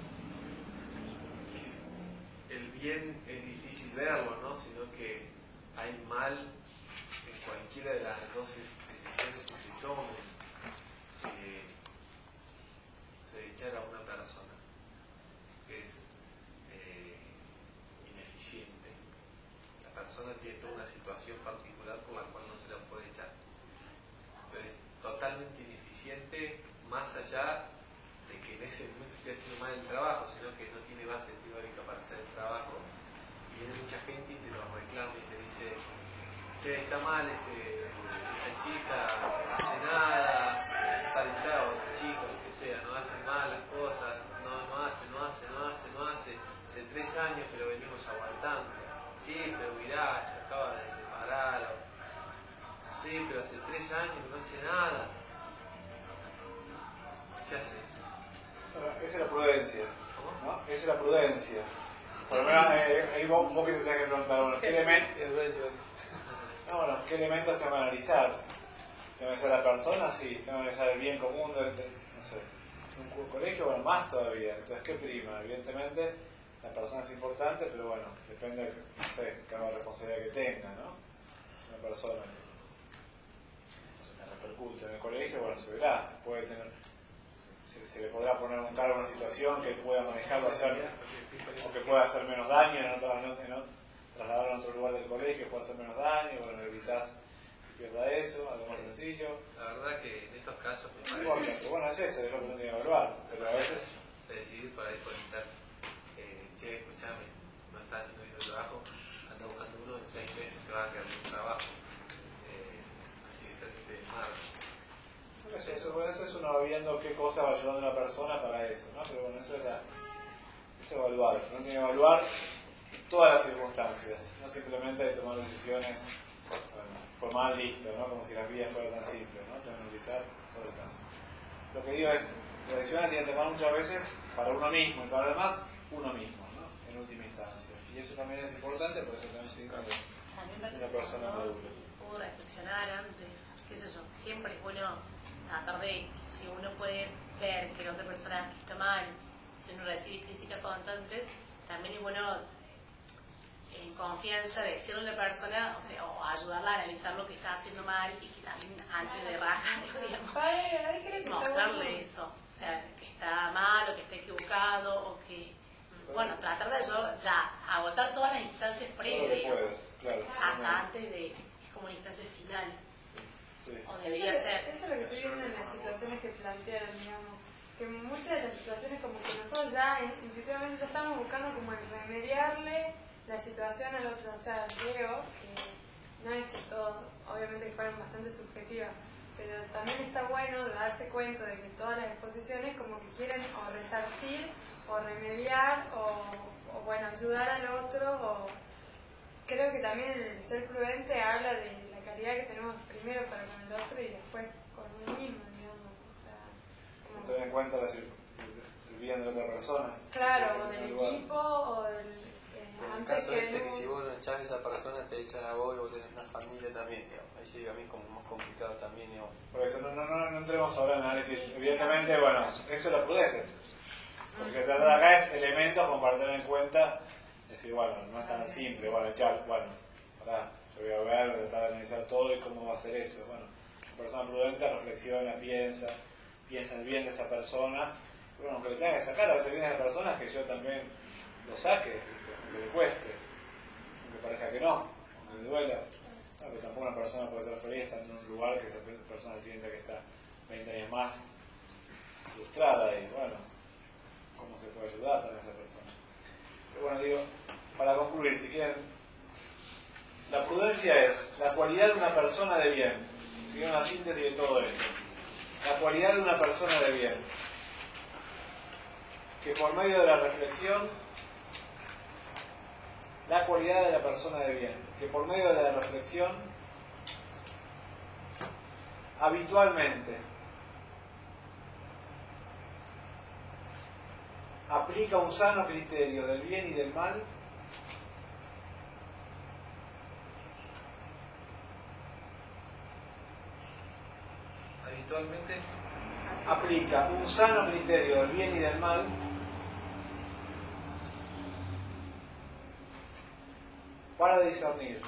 que el bien es difícil verlo, ¿no? Sino que hay mal en cualquiera de las dos decisiones que se tomen. Eh, se echar a una persona que es eh, ineficiente. La persona tiene toda una situación particular por la cual no se la puede echar. Pero es totalmente ineficiente, más allá de que en ese momento esté haciendo mal el trabajo, sino que no tiene base teórica para hacer el trabajo. Y viene mucha gente y te lo reclama y te dice, che, está mal, este, esta chica no hace nada, tal y tal, otro chico, lo que sea, no hace mal las cosas, no, no hace, no hace, no hace, no hace, hace tres años que lo venimos aguantando. Sí, pero mirá, se acaba de separar, o, sí, pero hace tres años no hace nada. ¿Qué haces? Bueno, esa es la prudencia, ¿no? Esa es la prudencia. Por lo menos eh, ahí vos, vos que te tenés que preguntar, bueno, ¿qué elementos? No, bueno, ¿qué elementos tengo que analizar? ¿Tengo que ser la persona? Sí. ¿Tengo que analizar el bien común de, de no sé, un colegio? Bueno, más todavía. Entonces, ¿qué prima? Evidentemente, la persona es importante, pero bueno, depende de, no sé, cada responsabilidad que tenga, ¿no? Es una persona que, no sé, me repercute en el colegio, bueno, se verá, puede tener, se, se le podrá poner un cargo en una situación que pueda manejarlo, hacer, o que pueda hacer menos daño, en otro, en otro, en otro, trasladarlo a otro lugar del colegio, puede hacer menos daño, bueno, evitas que pierda eso, algo más sencillo. La verdad que en estos casos me parece... Bueno, pero bueno, es eso, es lo que uno tiene que evaluar, pero a veces... decidir por ahí puede ser, eh, che, escuchame, no estás haciendo bien el trabajo, anda buscando uno en seis meses te va a quedar sin trabajo. Eh, así es el que te mata. Eso, eso, bueno, eso es uno va viendo qué cosa va ayudando a una persona para eso, ¿no? Pero bueno, eso es, a, es evaluar, uno tiene que evaluar todas las circunstancias, no simplemente de tomar decisiones bueno, formal, listo, ¿no? Como si la vida fuera tan simple, ¿no? Tengo que analizar todo el caso. Lo que digo es, las decisiones tienen que tomar muchas veces para uno mismo y para los demás, uno mismo, ¿no? En última instancia. Y eso también es importante, por eso también se dice de una persona madura. Puedo reflexionar antes, qué sé yo, siempre es bueno tratar de, si uno puede ver que la otra persona está mal, si uno recibe críticas constantes, también es bueno en confianza de decirle a la persona, o sea, o ayudarla a analizar lo que está haciendo mal y que también antes de rajar, digamos, mostrarle eso, o sea, que está mal o que está equivocado o que, bueno, tratar de yo ya agotar todas las instancias previas, puedes, claro, hasta antes de, es como una instancia final, sí. O debería eso, ser. Eso es lo que estoy viendo en las situaciones que plantearon, digamos, que muchas de las situaciones como que nosotros ya intuitivamente ya estamos buscando como el remediarle la situación al otro, o sea, veo que no es que todo, obviamente que fueron bastante subjetivas, pero también está bueno darse cuenta de que todas las exposiciones como que quieren o resarcir, o remediar, o, o bueno, ayudar al otro, o creo que también el ser prudente habla de la calidad que tenemos primero para con el otro y después con uno mismo, digamos, o sea... Como tener en cuenta la, el bien de la otra persona. Claro, o del equipo, o del... En el caso que este, no... que si vos no echás a esa persona, te echan a vos y vos tenés una familia también, digamos. Ahí sí, a mí es como más complicado también, digamos. Por eso no, no, no, no entremos ahora en análisis. Evidentemente, bueno, eso es la prudencia. Porque tratar acá es elementos como para tener en cuenta, decir, bueno, no es tan simple, bueno, echar, bueno, pará, yo voy a ver, tratar de analizar todo y cómo va a ser eso. Bueno, una persona prudente reflexiona, piensa, piensa el bien de esa persona. Y bueno, aunque lo tenga que sacar, a veces el bien de la persona es que yo también lo saque, aunque le cueste, aunque parezca que no, aunque le duela. No, pero tampoco una persona puede ser feliz, estar en un lugar que esa persona sienta que está veinte años más frustrada y bueno, ¿cómo se puede ayudar a esa persona? Pero bueno, digo, para concluir, si quieren, la prudencia es la cualidad de una persona de bien. Si una síntesis de todo esto. La cualidad de una persona de bien, que por medio de la reflexión, la cualidad de la persona de bien, que por medio de la reflexión, habitualmente aplica un sano criterio del bien y del mal habitualmente aplica un sano criterio del bien y del mal para discernir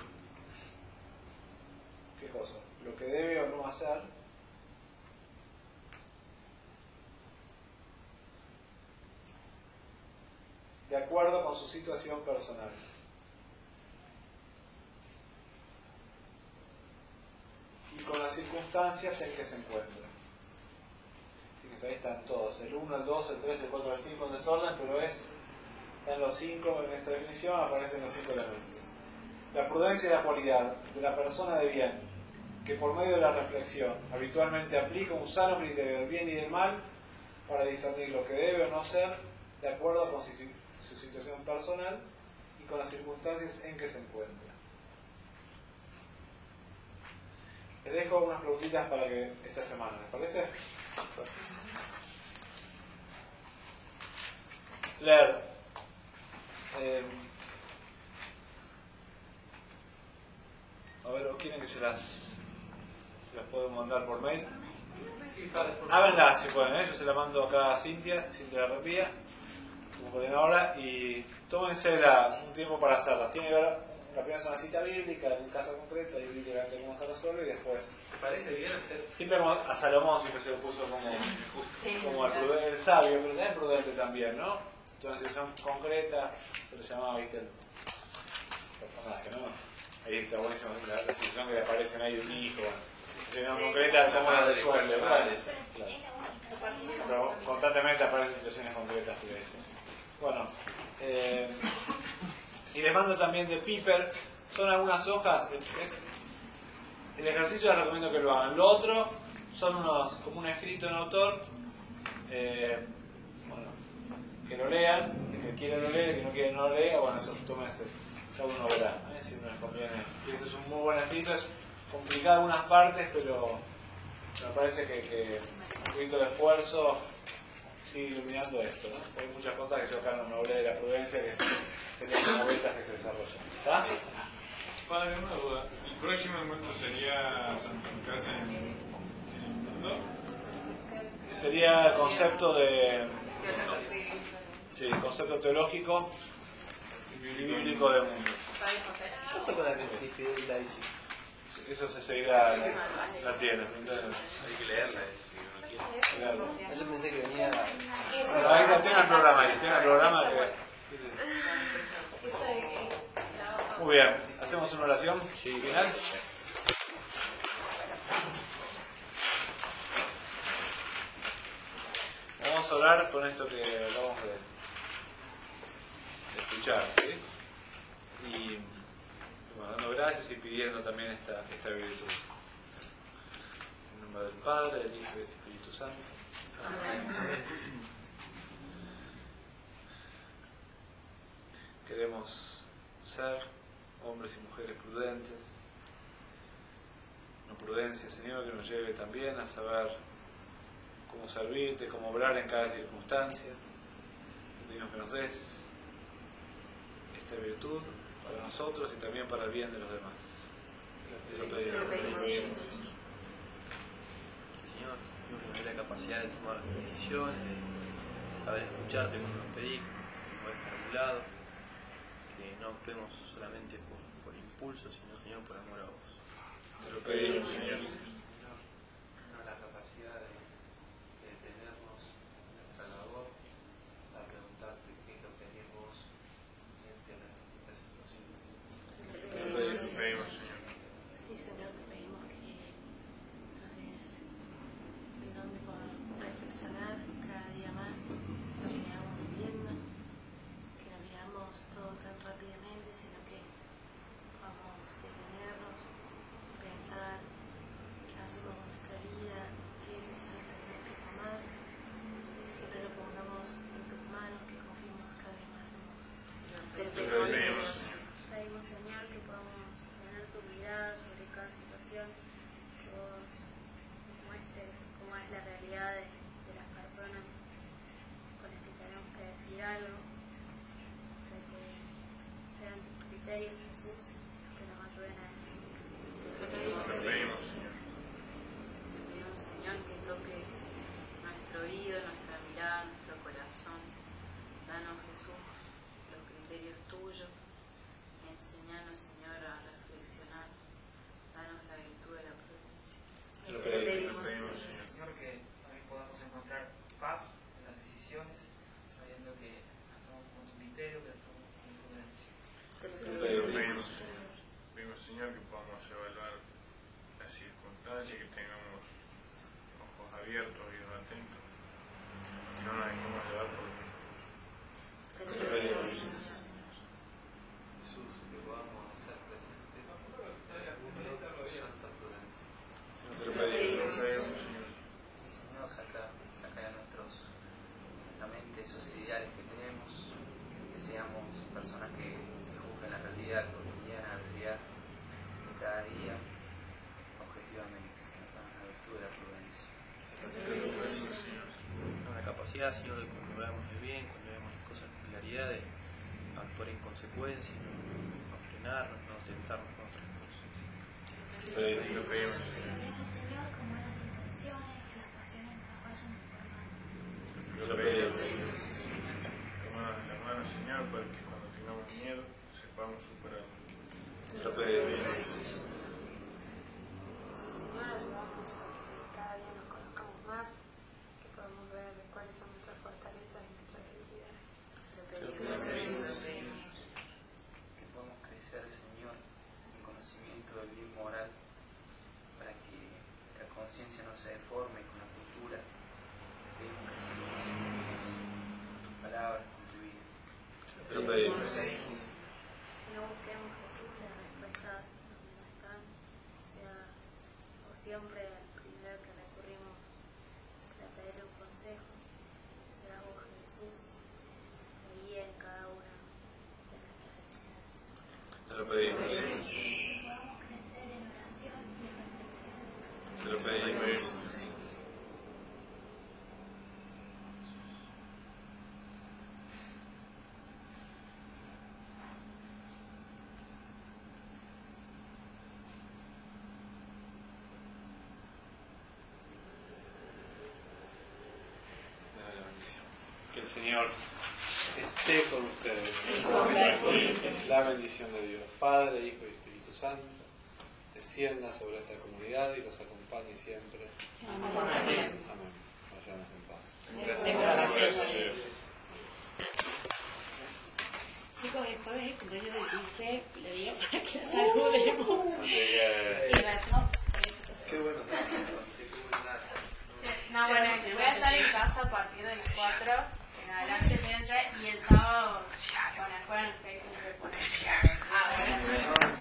¿qué cosa? Lo que debe o no hacer de acuerdo con su situación personal. Y con las circunstancias en que se encuentra. Fíjense, ahí están todos, el uno, el dos, el tres, el cuatro, el cinco en desorden, pero es, están los cinco en esta definición, aparecen los cinco elementos. La prudencia y la cualidad de la persona de bien, que por medio de la reflexión habitualmente aplica un sano criterio del bien y del mal para discernir lo que debe o no ser de acuerdo con su, su situación personal y con las circunstancias en que se encuentra. Les dejo unas preguntitas para que esta semana, ¿les parece? Leer. Eh, a ver, ¿o quieren que se las se las puedo mandar por mail? Sí, vale, por Háganla si pueden, ¿eh? Yo se la mando acá a Cintia, Cintia la reenvía como coordinadora, y tómense la, un tiempo para hacerlas. Tiene que haber la primera es una cita bíblica, en un caso concreto, ahí bíblicamente cómo se resuelve, y después... ¿Te parece bien hacer? Siempre a Salomón siempre se lo puso como, como el, prudente, el sabio, pero también prudente también, ¿no? Entonces, una situación concreta, se lo llamaba, ¿viste? El personaje, ¿no? Ahí está buenísimo, la, la situación que le aparecen ahí de un hijo, situación concreta, ¿cómo la resuelve? Claro. Pero constantemente aparecen situaciones concretas que eso. Bueno, eh, y les mando también de Piper, son algunas hojas. El ejercicio les recomiendo que lo hagan. Lo otro son unos, como un escrito en autor, eh, bueno, que lo lean, el que quiere lo lee, el que no quiere no lo lea, bueno, eso tómense, cada uno verá, ¿eh? Si no les conviene. Y ese es un muy buen escrito, es complicado en algunas partes, pero me parece que, que un poquito de esfuerzo sigue iluminando esto, ¿no? Hay muchas cosas que yo acá no hablé de la prudencia, que serían como vueltas que se desarrollan. ¿Está? Padre, una duda. ¿El próximo encuentro sería santificarse en el mundo? Sería el concepto de... Sí, el concepto teológico y bíblico del mundo. ¿Qué pasa con la testificidad? Eso se seguirá, la tiene. Hay que leerla. Yo pensé que venía... Bueno, ahí la tiene el programa, ahí tiene el programa que... Muy bien, ¿hacemos una oración final? Vamos a orar con esto que acabamos de, de escuchar, ¿sí? Y bueno, dando gracias y pidiendo también esta, esta virtud. En nombre del Padre, del Hijo y del Espíritu Santo. Amén. Queremos ser hombres y mujeres prudentes. Una prudencia, Señor, que nos lleve también a saber cómo servirte, cómo obrar en cada circunstancia. Pedimos que nos des esta virtud para nosotros y también para el bien de los demás. Te lo pedimos. Señor, que nos dé la capacidad de tomar decisiones, de saber escucharte cuando nos pedís, como es formulado, que no actuemos solamente por, por impulso, sino, Señor, por amor a vos. Te lo pedimos, Señor. Danos la capacidad de, de detenernos en nuestra labor a preguntarte qué es lo que harías vos frente a las distintas situaciones. Te lo pedimos, Señor. Sí, Señor, te pedimos que nos des el don de poder reflexionar cada día más lo que vamos viviendo, que no miramos todo tan rápidamente, sino que podamos detenernos, pensar qué hacemos con nuestra vida, qué decisiones tenemos que tomar, que siempre lo pongamos en tus manos, que confiemos cada vez más en vos. Te lo pedimos. Pedimos, Señor, que podamos tener tu mirada sobre cada situación, que vos nos muestres cómo es la realidad de, de las personas con las que tenemos que decir algo, para que sean tus criterios, Jesús, que nos ayuden a decir. Te lo pedimos, Señor. Te pedimos, Señor, que toques nuestro oído, nuestra mirada, nuestro corazón. Danos, Jesús, los criterios tuyos. Enseñanos, Señor, a reflexionar. Danos la virtud de la prudencia. Te lo pedimos, Señor. Señor, que también podamos encontrar paz en las decisiones, sabiendo que actuamos con tu criterio, que actuamos con prudencia. Te lo pedimos. Pedimos, Señor, que podamos evaluar las circunstancias, que tengamos ojos abiertos y atentos, que no nos dejemos llevar por los mismos. Te lo pedimos. Jesús, que podamos hacer presente tu santa prudencia. Te lo pedimos, Señor. Señor, saca, saca de nuestros, nuestra mente esos ideales que tenemos, que seamos personas que, que juzguen la realidad cotidiana, la realidad de cada día, objetivamente, Señor, danos la virtud de la prudencia. Danos la capacidad, Señor, de cuando veamos el bien, cuando veamos las cosas con claridad, de actuar en consecuencia, no, no frenarnos, no tentarnos con otras cosas. Te lo pedimos. Pedimos, Señor, con buenas intenciones, que las pasiones nos vayan desbordando. Te lo pedimos. Tomanos la mano, Señor, para que cuando tengamos miedo sepamos superarlo. Te Te lo pedimos. Señor, ayudamos a que cada día nos conozcamos más, que podamos ver cuáles son nuestras fortalezas y nuestras debilidades. Te lo pedimos. Que podamos crecer, Señor, en conocimiento del bien moral, para que nuestra conciencia no se deforme con la cultura. Pedimos que se conozcamos tus palabras, con tu vida. Te lo pedimos. Que no busquemos, Jesús, las respuestas donde no están, o sea, o siempre al primero que recurrimos para pedirle un consejo, que sea vos, Jesús, que guíe en cada una de nuestras decisiones. Te lo pedimos. Que podamos crecer en oración y en reflexión. Te lo pedimos. Que el Señor esté con ustedes. La bendición de Dios, Padre, Hijo y Espíritu Santo, descienda sobre esta comunidad y los acompañe siempre. Amén. Amén. Vayamos en paz. Gracias. Chicos, el jueves es el cumpleaños de Gise, le digo para que la saludemos. Y rezamos por eso. Qué bueno. No, bueno, voy a estar en casa a partir del cuatro en adelante, y el sábado